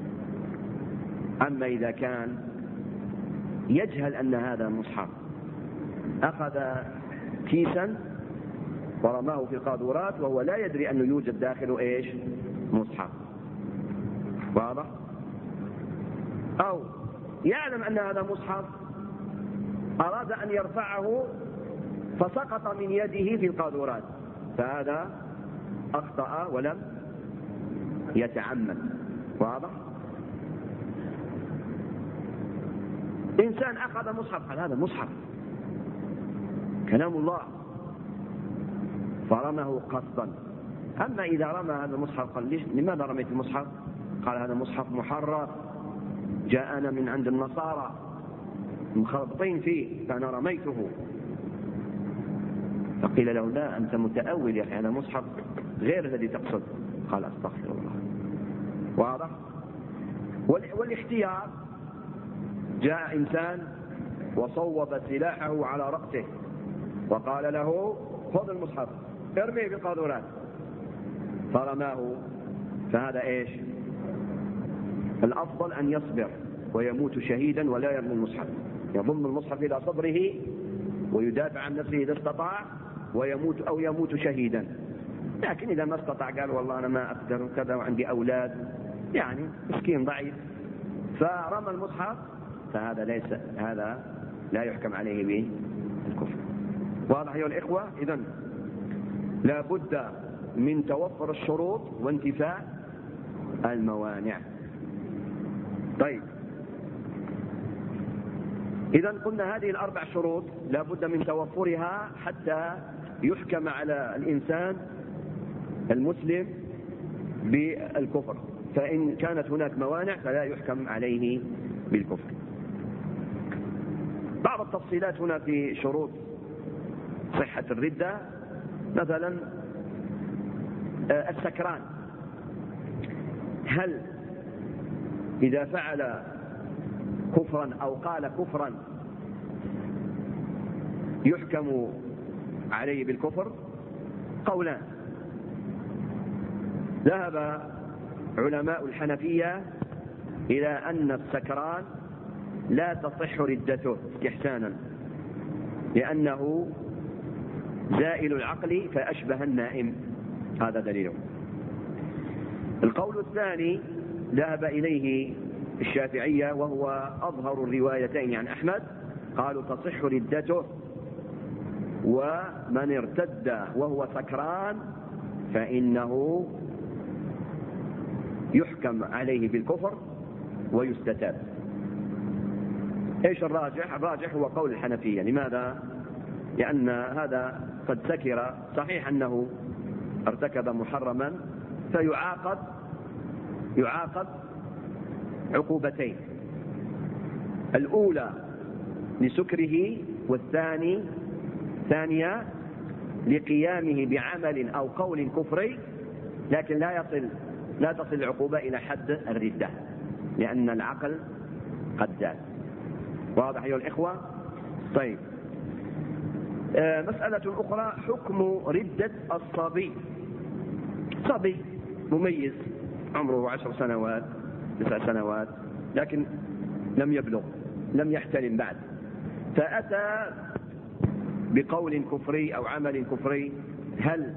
أما إذا كان يجهل أن هذا مصحف، أخذ كيسا ورماه في القاذورات وهو لا يدري أنه يوجد داخله مصحف، واضح؟ أو يعلم أن هذا مصحف أراد أن يرفعه فسقط من يده في القاذورات، فهذا أخطأ ولم يتعمد، واضح؟ إنسان أخذ مصحف، قال هذا مصحف، كلام الله، فرمه قصدا. أما إذا رمى هذا المصحف قال لماذا رميت المصحف؟ قال هذا مصحف محرف جاءنا من عند النصارى مخربطين فيه فأنا رميته. فقيل له لا، أنت متأول يا أخي، هذا مصحف غير الذي تقصد. قال أستغفر الله. واضح؟ والاحتياط، جاء إنسان وصوب سلاحه على رأسه وقال له خذ المصحف ارميه بالقاذورات، فرماه، فهذا ايش؟ الأفضل أن يصبر ويموت شهيدا ولا يرمي المصحف، يضم المصحف إلى صدره ويدافع عن نفسه إذا استطاع ويموت، أو يموت شهيدا. لكن إذا ما استطاع قال والله أنا ما أقدر كذا وعندي أولاد، يعني مسكين ضعيف، فرمى المصحف، هذا لا يحكم عليه بالكفر. واضح أيها الإخوة؟ إذن لا بد من توفر الشروط وانتفاء الموانع. طيب، إذن قلنا هذه الأربع شروط لا بد من توفرها حتى يحكم على الإنسان المسلم بالكفر، فإن كانت هناك موانع فلا يحكم عليه بالكفر. بعض التفصيلات هنا في شروط صحة الردة، مثلا السكران، هل إذا فعل كفرا أو قال كفرا يحكم عليه بالكفر؟ قولان. ذهب علماء الحنفية إلى أن السكران لا تصح ردته استحسانا، لأنه زائل العقل فأشبه النائم، هذا دليله. القول الثاني ذهب إليه الشافعية وهو أظهر الروايتين عن أحمد، قالوا تصح ردته، ومن ارتد وهو سكران فإنه يحكم عليه بالكفر ويستتاب. ايش الراجح؟ الراجح هو قول الحنفية. لماذا؟ لأن هذا قد سكر، صحيح أنه ارتكب محرما فيعاقب عقوبتين، الأولى لسكره، ثانية لقيامه بعمل أو قول كفري، لكن لا تصل العقوبة إلى حد الردة لأن العقل قد زال. واضح أيها الإخوة؟ طيب، مسألة أخرى، حكم ردة الصبي. صبي مميز عمره 10 سنوات 9 سنوات، لكن لم يبلغ، لم يحتلم بعد، فأتى بقول كفري أو عمل كفري، هل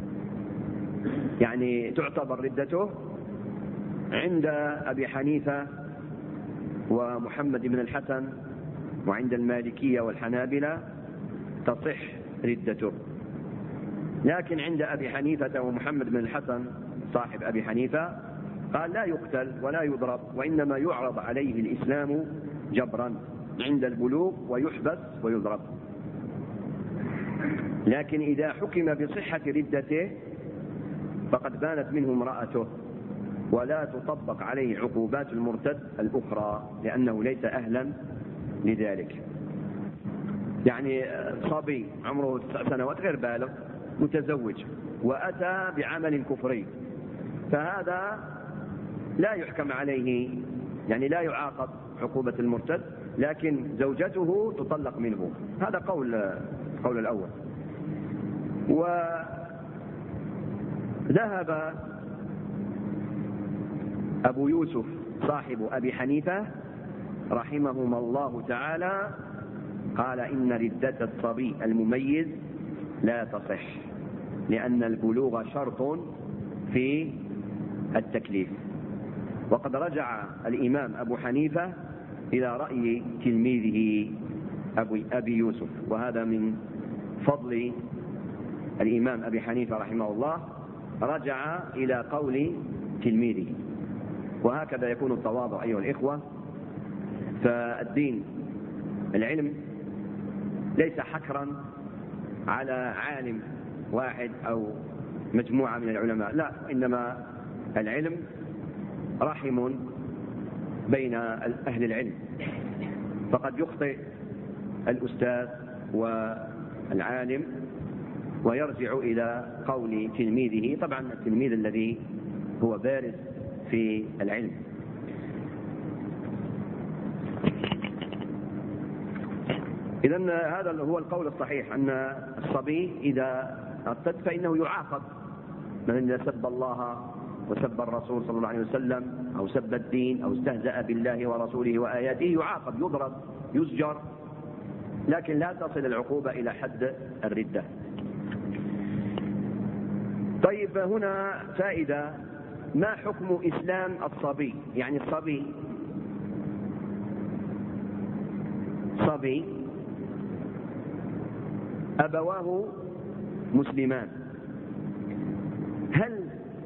يعني تعتبر ردته؟ عند أبي حنيفة ومحمد بن الحسن وعند المالكية والحنابلة تصح ردته، لكن عند أبي حنيفة ومحمد بن الحسن صاحب أبي حنيفة قال لا يقتل ولا يضرب، وإنما يعرض عليه الإسلام جبرا عند البلوغ ويحبس ويضرب. لكن إذا حكم بصحة ردته فقد بانت منه امرأته، ولا تطبق عليه عقوبات المرتد الأخرى لأنه ليس أهلا لذلك. يعني صبي عمره 9 سنوات غير بالغ متزوج وأتى بعمل كفري، فهذا لا يحكم عليه، يعني لا يعاقب عقوبة المرتد، لكن زوجته تطلق منه. هذا قول الأول. وذهب أبو يوسف صاحب أبي حنيفة رحمهما الله تعالى، قال إن ردة الصبي المميز لا تصح، لأن البلوغ شرط في التكليف. وقد رجع الإمام أبو حنيفة إلى رأي تلميذه أبي يوسف، وهذا من فضل الإمام أبي حنيفة رحمه الله، رجع إلى قول تلميذه. وهكذا يكون التواضع أيها الإخوة. فالدين العلم ليس حكرا على عالم واحد أو مجموعة من العلماء، لا، إنما العلم رحم بين أهل العلم، فقد يخطئ الأستاذ والعالم ويرجع إلى قول تلميذه، طبعا التلميذ الذي هو بارز في العلم. إذن هذا هو القول الصحيح، أن الصبي إذا ارتد فإنه يعاقب، من إذا سب الله وسب الرسول صلى الله عليه وسلم أو سب الدين أو استهزأ بالله ورسوله وآياته يعاقب، يضرب، يزجر، لكن لا تصل العقوبة إلى حد الردة. طيب، هنا فائدة: ما حكم إسلام الصبي؟ يعني الصبي أبواه مسلمان، هل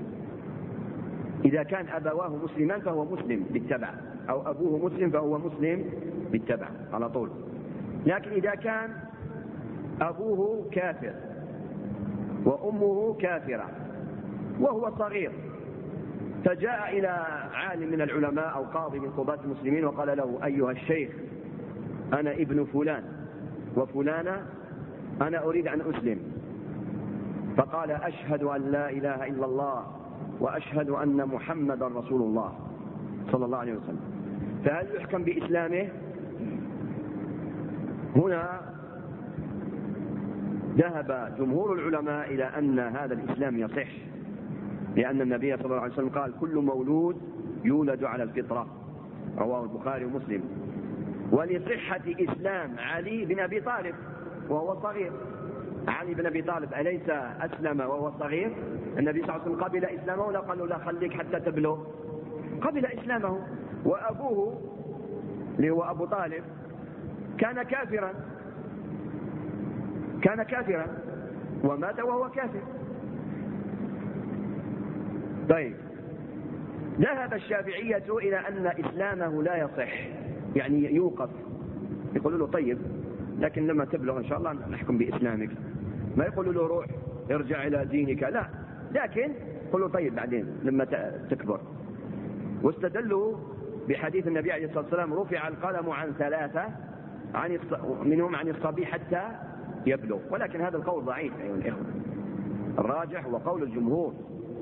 إذا كان أبواه مسلمان فهو مسلم بالتبع، أو أبوه مسلم فهو مسلم بالتبع على طول؟ لكن إذا كان أبوه كافر وأمه كافرة وهو صغير، فجاء إلى عالم من العلماء أو قاضي من قضاة المسلمين وقال له: أيها الشيخ، أنا ابن فلان وفلانة، أنا أريد أن أسلم. فقال: أشهد أن لا إله إلا الله وأشهد أن محمدا رسول الله صلى الله عليه وسلم، فهل يحكم بإسلامه؟ هنا ذهب جمهور العلماء إلى أن هذا الإسلام يصح، لأن النبي صلى الله عليه وسلم قال: كل مولود يولد على الفطرة، رواه البخاري ومسلم. ولصحة إسلام علي بن أبي طالب وهو صغير، علي بن أبي طالب أليس أسلم وهو صغير؟ النبي صلى الله عليه وسلم قبل إسلامه ولا قال له لا خليك حتى تبلغ؟ قبل إسلامه. وأبوه اللي هو أبو طالب كان كافرا ومات وهو كافر. طيب، ذهب الشافعية إلى أن إسلامه لا يصح، يعني يوقف، يقولوا له: طيب، لكن لما تبلغ إن شاء الله نحكم بإسلامك. ما يقولوا له: روح ارجع إلى دينك، لا، لكن يقولوا: طيب بعدين لما تكبر. واستدلوا بحديث النبي عليه الصلاة والسلام: رفع القلم عن ثلاثة، منهم عن الصبي حتى يبلغ. ولكن هذا القول ضعيف أيها الإخوة، الراجح هو قول الجمهور،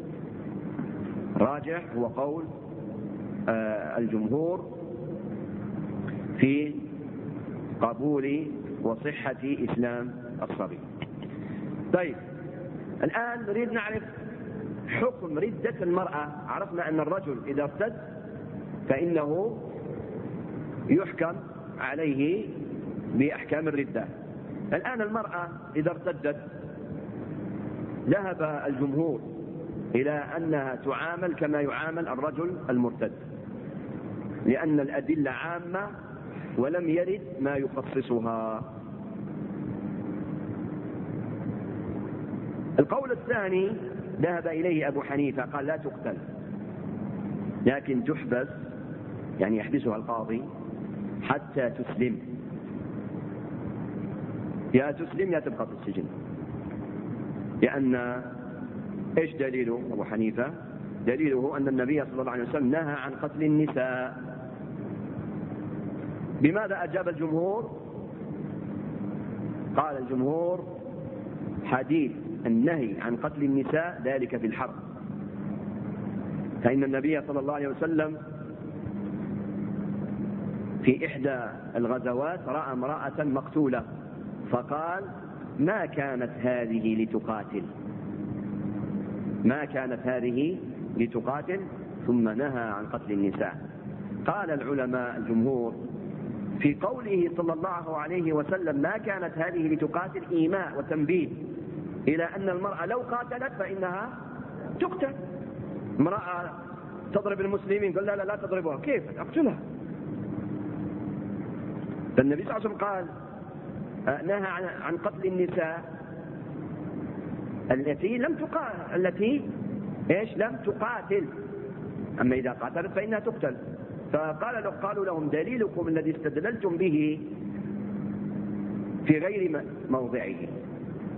راجح هو قول الجمهور في قبول وصحة إسلام الصبي. طيب، الآن نريد نعرف حكم ردة المرأة. عرفنا أن الرجل إذا ارتد فإنه يحكم عليه بأحكام الردة. الآن المرأة إذا ارتدت ذهب الجمهور إلى أنها تعامل كما يعامل الرجل المرتد، لأن الأدلة عامة ولم يرد ما يخصصها. القول الثاني ذهب إليه أبو حنيفة، قال: لا تقتل، لكن تحبس، يعني يحبسها القاضي حتى تسلم، يا تسلم يا تبقى في السجن. لأن إيش دليله أبو حنيفة؟ دليله أن النبي صلى الله عليه وسلم نهى عن قتل النساء. بماذا أجاب الجمهور؟ قال الجمهور: حديث النهي عن قتل النساء ذلك في الحرب، فإن النبي صلى الله عليه وسلم في إحدى الغزوات رأى امرأة مقتولة فقال: ما كانت هذه لتقاتل، ما كانت هذه لتقاتل، ثم نهى عن قتل النساء. قال العلماء الجمهور في قوله صلى الله عليه وسلم ما كانت هذه لتقاتل إيماء وتنبيه إلى أن المرأة لو قاتلت فإنها تقتل. امرأة تضرب المسلمين، قال: لا تضربها، كيف أقتلها؟ فالنبي صلى الله عليه وسلم قال نهى عن قتل النساء التي لم تقاتل، أما إذا قاتلت فإنها تقتل. قالوا لهم: دليلكم الذي استدللتم به في غير موضعه،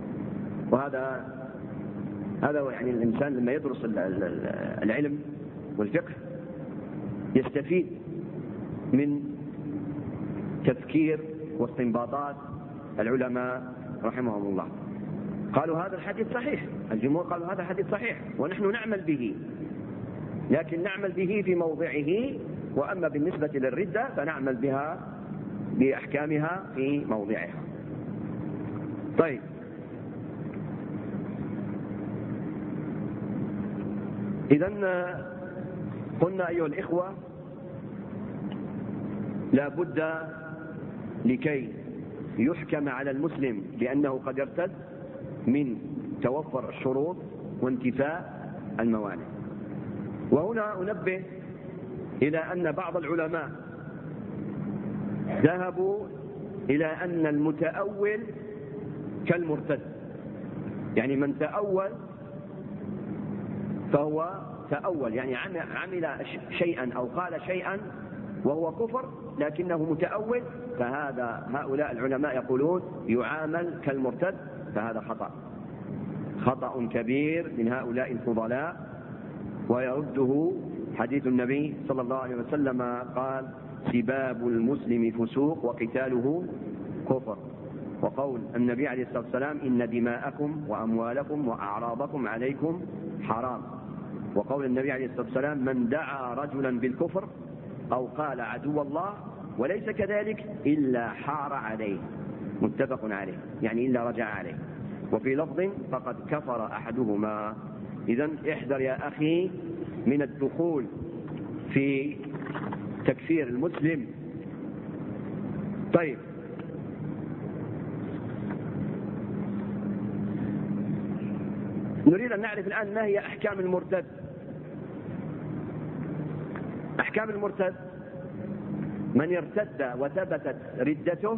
وهذا يعني الإنسان لما يدرس العلم والفقه يستفيد من تفكير واستنباطات العلماء رحمهم الله. قالوا هذا الحديث صحيح، الجمهور قالوا هذا الحديث صحيح ونحن نعمل به، لكن نعمل به في موضعه، وأما بالنسبة للردة فنعمل بها بأحكامها في موضعها. طيب، إذن قلنا أيها الإخوة لا بد لكي يحكم على المسلم بأنه قد ارتد من توفر الشروط وانتفاء الموانع. وهنا أنبه إلى أن بعض العلماء ذهبوا إلى أن المتأول كالمرتد، يعني من تأول فهو تأول، يعني عمل شيئا أو قال شيئا وهو كفر لكنه متأول، هؤلاء العلماء يقولون يعامل كالمرتد، فهذا خطأ كبير من هؤلاء الفضلاء، ويرده حديث النبي صلى الله عليه وسلم قال: سباب المسلم فسوق وقتاله كفر. وقول النبي عليه الصلاة والسلام: إن دماءكم وأموالكم وأعراضكم عليكم حرام. وقول النبي عليه الصلاة والسلام: من دعا رجلا بالكفر أو قال عدو الله وليس كذلك إلا حار عليه. متفق عليه، يعني إلا رجع عليه. وفي لفظ: فقد كفر أحدهما. إذن احذر يا أخي من الدخول في تكفير المسلم. طيب، نريد أن نعرف الآن ما هي أحكام المرتد. أحكام المرتد: من ارتد وثبتت ردته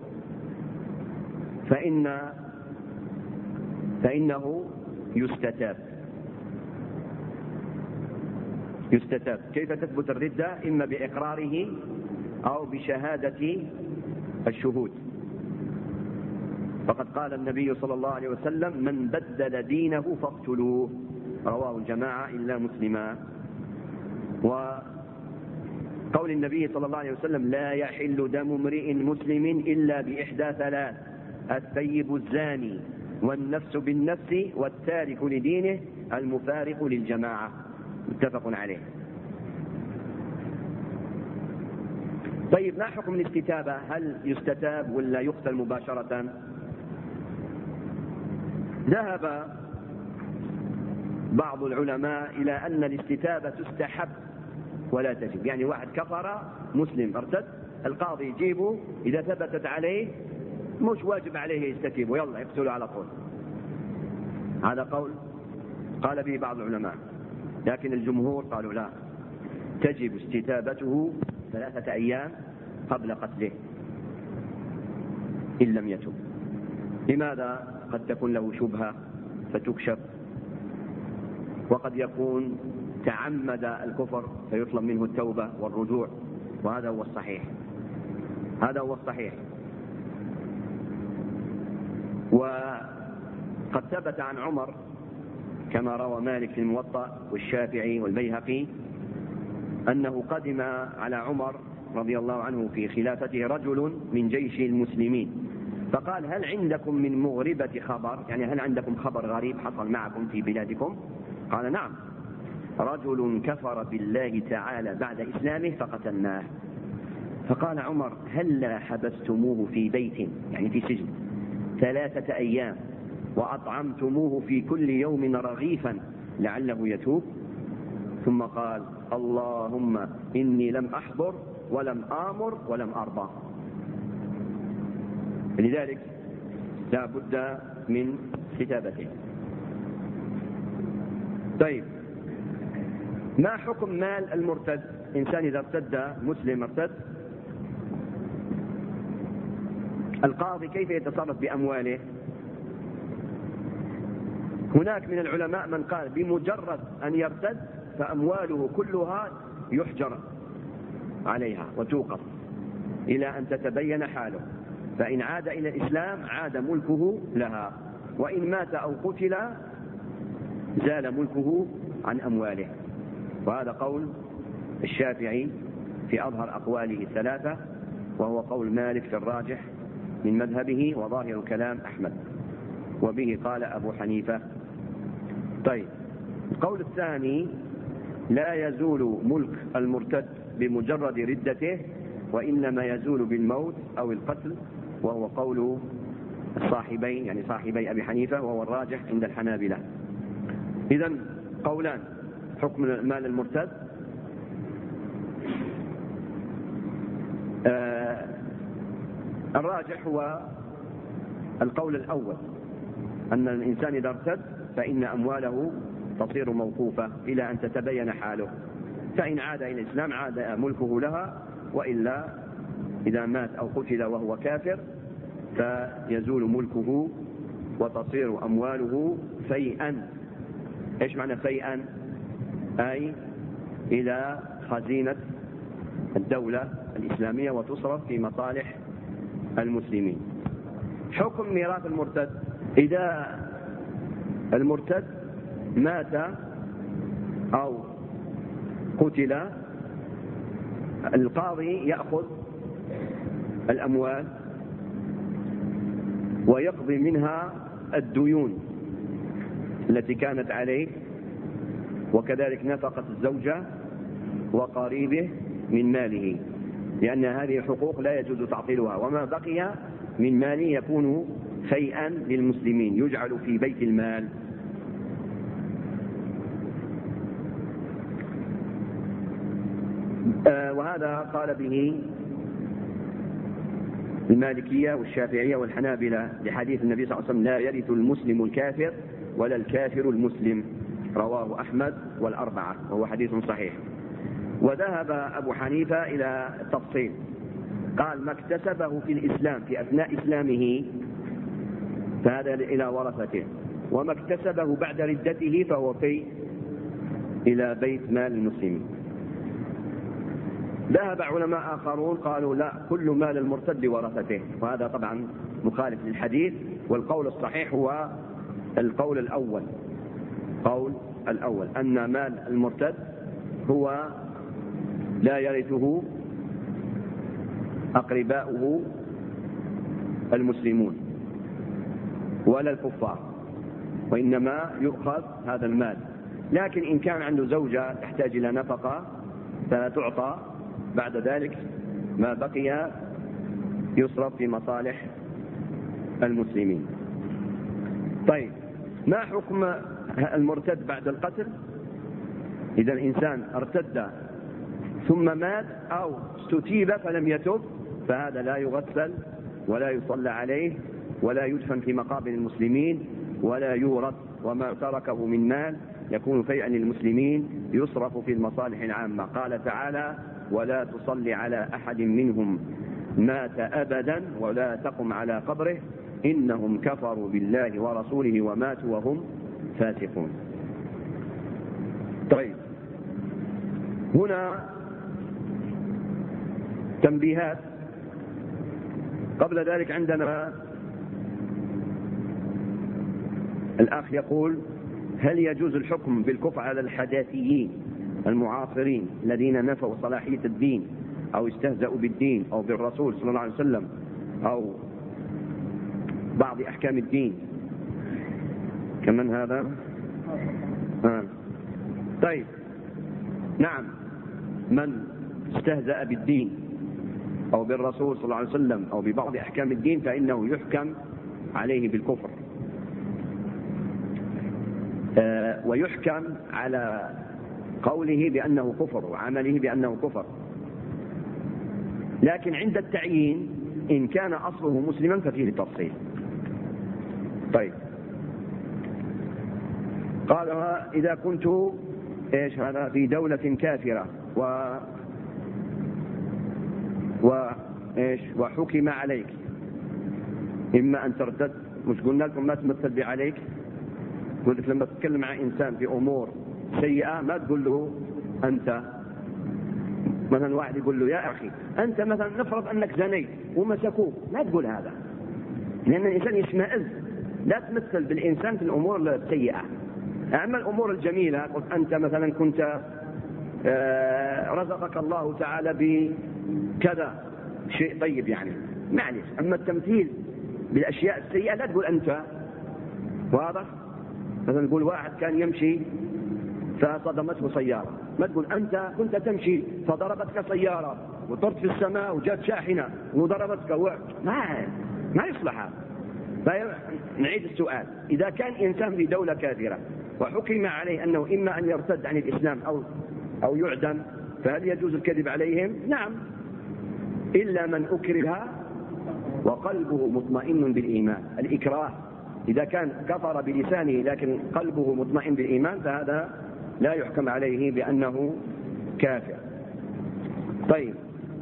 فإنه يستتاب. كيف تثبت الردة؟ إما بإقراره أو بشهادة الشهود. فقد قال النبي صلى الله عليه وسلم: من بدل دينه فاقتلوه. رواه الجماعة إلا مسلما. وقول النبي صلى الله عليه وسلم: لا يحل دم امرئ مسلم إلا بإحدى ثلاث: الثيب الزاني، والنفس بالنفس، والتارك لدينه، المفارق للجماعة. متفق عليه. طيب، ما حكم الاستتابة؟ هل يستتاب ولا يقتل مباشرة؟ ذهب بعض العلماء إلى أن الاستتابة تستحب ولا تجب. يعني واحد كفر مسلم ارتد، القاضي يجيبه، إذا ثبتت عليه مش واجب عليه يستتيب ويلا يقتله على طول. هذا قول قال به بعض العلماء، لكن الجمهور قالوا لا، تجب استتابته 3 أيام قبل قتله إن لم يتب. لماذا؟ قد تكون له شبهة فتكشف، وقد يكون تعمد الكفر فيطلب منه التوبة والرجوع، وهذا هو الصحيح. وقد ثبت عن عمر كما روى مالك في الموطأ والشافعي والبيهقي أنه قدم على عمر رضي الله عنه في خلافته رجل من جيش المسلمين، فقال: هل عندكم من مغربة خبر؟ يعني هل عندكم خبر غريب حصل معكم في بلادكم؟ قال: نعم، رجل كفر بالله تعالى بعد إسلامه فقتلناه. فقال عمر: هل حبستموه في بيت، يعني في سجن، 3 أيام، وأطعمتموه في كل يوم رغيفا لعله يتوب؟ ثم قال: اللهم إني لم أحضر ولم آمر ولم أرضى. لذلك لا بد من كتابته. طيب، ما حكم مال المرتد؟ إنسان إذا ارتد، مسلم ارتد، القاضي كيف يتصرف بأمواله؟ هناك من العلماء من قال بمجرد أن يرتد فأمواله كلها يحجر عليها وتوقف إلى أن تتبين حاله، فإن عاد إلى الإسلام عاد ملكه لها. وإن مات أو قتل زال ملكه عن أمواله. وهذا قول الشافعي في أظهر أقواله الثلاثة، وهو قول مالك في الراجح من مذهبه وظاهر كلام أحمد، وبه قال أبو حنيفة. طيب، القول الثاني: لا يزول ملك المرتد بمجرد ردته، وإنما يزول بالموت أو القتل، وهو قول الصاحبين يعني صاحبي أبي حنيفة، وهو الراجح عند الحنابلة. إذن قولان: حكم مال المرتد، الراجح هو القول الأول، أن الإنسان إذا ارتد فإن أمواله تصير موقوفة إلى أن تتبين حاله، فإن عاد إلى الإسلام عاد ملكه لها، وإلا إذا مات أو قتل وهو كافر فيزول ملكه وتصير أمواله فيئا. إيش معنى فيئا؟ أي إلى خزينة الدولة الإسلامية وتصرف في مصالح المسلمين. حكم ميراث المرتد: إذا المرتد مات أو قتل القاضي يأخذ الأموال ويقضي منها الديون التي كانت عليه، وكذلك نفقة الزوجة وقريبه من ماله، لأن هذه حقوق لا يجوز تعطيلها، وما بقي من ماله يكون فيئا للمسلمين يجعل في بيت المال. وهذا قال به المالكية والشافعية والحنابلة لحديث النبي صلى الله عليه وسلم: لا يرث المسلم الكافر ولا الكافر المسلم، رواه أحمد والأربعة، وهو حديث صحيح. وذهب أبو حنيفة إلى التفصيل، قال: ما اكتسبه في الإسلام في أثناء إسلامه فهذا إلى ورثته، وما اكتسبه بعد ردته فهو في إلى بيت مال المسلمين. ذهب علماء آخرون قالوا: لا، كل مال المرتد لورثته، وهذا طبعا مخالف للحديث، والقول الصحيح هو القول الأول، أن مال المرتد هو لا يرثه أقرباؤه المسلمون ولا الكفار، وإنما يؤخذ هذا المال. لكن إن كان عنده زوجة تحتاج إلى نفقة فتعطى بعد ذلك، ما بقي يصرف في مصالح المسلمين. طيب، ما حكم المرتد بعد القتل؟ إذا الإنسان ارتد ثم مات أو استتيب فلم يتب، فهذا لا يغسل ولا يصلى عليه ولا يدفن في مقابر المسلمين ولا يورث، وما تركه من مال يكون فيئا للمسلمين يصرف في المصالح العامة. قال تعالى: ولا تصلي على أحد منهم مات أبدا ولا تقم على قبره إنهم كفروا بالله ورسوله وماتوا وهم فاسقون. طيب، هنا تنبيهات. قبل ذلك عندنا الأخ يقول: هل يجوز الحكم بالكفر على الحداثيين المعاصرين الذين نفوا صلاحية الدين أو استهزأوا بالدين أو بالرسول صلى الله عليه وسلم أو بعض أحكام الدين؟ كمن هذا؟ طيب، نعم، من استهزأ بالدين أو بالرسول صلى الله عليه وسلم أو ببعض أحكام الدين فإنه يحكم عليه بالكفر، ويحكم على قوله بأنه كفر وعمله بأنه كفر. لكن عند التعيين إن كان أصله مسلما ففيه التفصيل. طيب، قال: إذا كنت إيش هذا في دولة كافرة وحكم عليك إما أن ترتد. مش قلنا لكم ما تمثل بعليك؟ قلت لك لما تتكلم مع إنسان في أمور سيئة ما تقول له أنت. مثلا واحد يقول له: يا أخي أنت مثلا نفرض أنك زنيت ومسكوك، لا تقول هذا، لأن الإنسان يشمئز لا تمثل بالإنسان في الأمور السيئة. أما الأمور الجميلة، قلت أنت مثلا كنت رزقك الله تعالى بكذا شيء طيب يعني معلش. أما التمثيل بالأشياء السيئة لا تقول أنت. واضح؟ مثلا نقول واحد كان يمشي فصدمته سيارة، ما تقول أنت كنت تمشي فضربتك سيارة وطرت في السماء وجات شاحنة وضربتك ما يصلح هذا. فنعيد السؤال، إذا كان إنسان في دولة كافرة وحكم عليه أنه إما أن يرتد عن الإسلام أو يعدم، فهل يجوز الكذب عليهم؟ نعم، إلا من أكره وقلبه مطمئن بالإيمان. الإكراه إذا كان كفر بلسانه لكن قلبه مطمئن بالإيمان فهذا لا يحكم عليه بأنه كافر. طيب،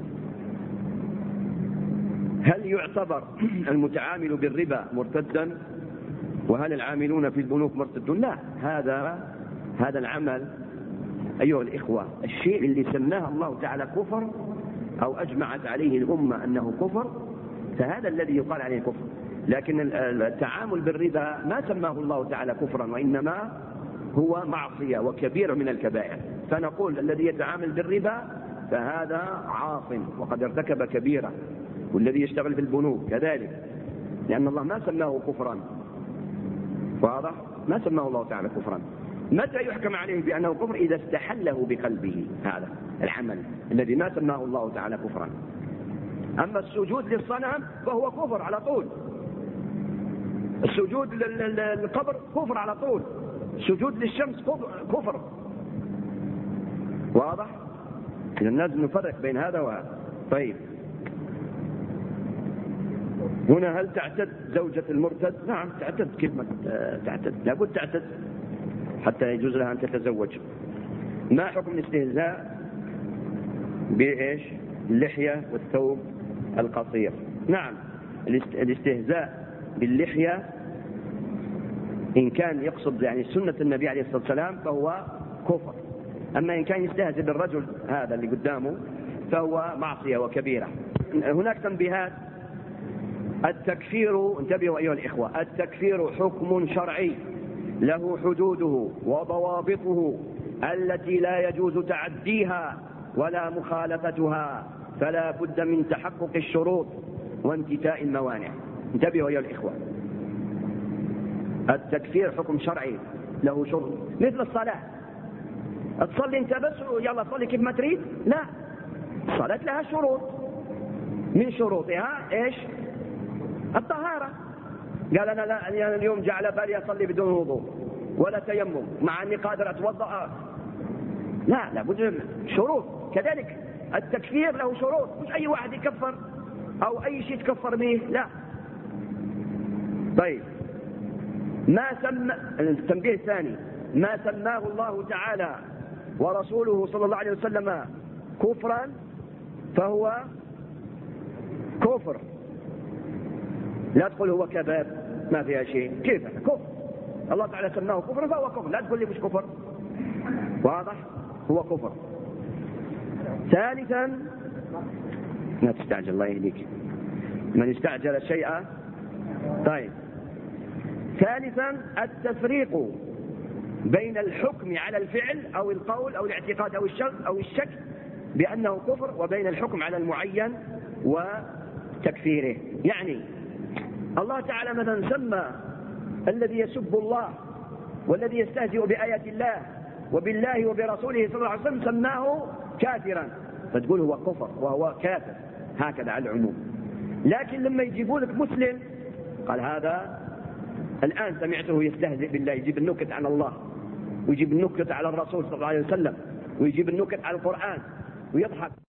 هل يعتبر المتعامل بالربا مرتدا؟ وهل العاملون في البنوك مرتدون؟ لا، هذا العمل أيها الإخوة، الشيء اللي سماه الله تعالى كفر أو أجمعت عليه الأمة أنه كفر فهذا الذي يقال عليه كفر. لكن التعامل بالربا ما سماه الله تعالى كفرا، وإنما هو معصية وكبير من الكبائر. فنقول الذي يتعامل بالربا فهذا عاص وقد ارتكب كبيرة، والذي يشتغل في البنوك كذلك، لأن الله ما سماه كفرا. واضح؟ ما سماه الله تعالى كفرا. متى يحكم عليه بأنه كفر؟ إذا استحله بقلبه هذا العمل الذي ما سماه الله تعالى كفرا. أما السجود للصنم فهو كفر على طول، السجود للقبر كفر على طول، السجود للشمس كفر. واضح؟ إذا لازم نفرق بين هذا وهذا. طيب، هنا هل تعتد زوجة المرتد؟ نعم تعتد. كيف ما تعتد؟ لابد تعتد حتى يجوز لها أن تتزوج. ما حكم الاستهزاء بإيش؟ اللحية والثوب القصير؟ نعم، الاستهزاء باللحية إن كان يقصد يعني سنة النبي عليه الصلاة والسلام فهو كفر. أما إن كان يستهزئ بالرجل هذا اللي قدامه فهو معصية وكبيرة. هناك تنبيهات. التكفير، انتبهوا أيها الإخوة، التكفير حكم شرعي له حدوده وضوابطه التي لا يجوز تعديها ولا مخالفتها، فلا بد من تحقق الشروط وانتفاء الموانع. انتبهوا أيها الإخوة، التكفير حكم شرعي له شروط، مثل الصلاة. تصلي انت بس يلا صلي كيف ما تريد؟ لا، الصلاة لها شروط، من شروطها ايش؟ الطهارة. قال أنا لا اليوم جعل بالي أصلي بدون وضوء ولا تيمم مع أني قادر أتوضأ. لا، لابد من شروط. كذلك التكفير له شروط، مش أي واحد يكفر أو أي شيء تكفر به، لا. طيب، التنبيه الثاني، ما سماه الله تعالى ورسوله صلى الله عليه وسلم كفرا فهو كفر. لا تقول هو كذاب ما فيها شيء، كيف كفر؟ الله تعالى سماه كفر فهو كفر، لا تقول لي مش كفر. واضح؟ هو كفر. ثالثا، لا تستعجل الله يهديك، من استعجل الشيء. طيب، ثالثا التفريق بين الحكم على الفعل أو القول أو الاعتقاد أو الشك بأنه كفر، وبين الحكم على المعين وتكفيره. يعني الله تعالى مثلا سمى الذي يسب الله والذي يستهزئ بآيات الله وبالله وبرسوله صلى الله عليه وسلم سماه كافرا، فتقول هو كفر وهو كافر، هكذا على العموم. لكن لما يجيبوا لك مسلم قال هذا الآن سمعته يستهزئ بالله، يجيب النكت عن الله ويجيب النكت على الرسول صلى الله عليه وسلم ويجيب النكت على القرآن ويضحك.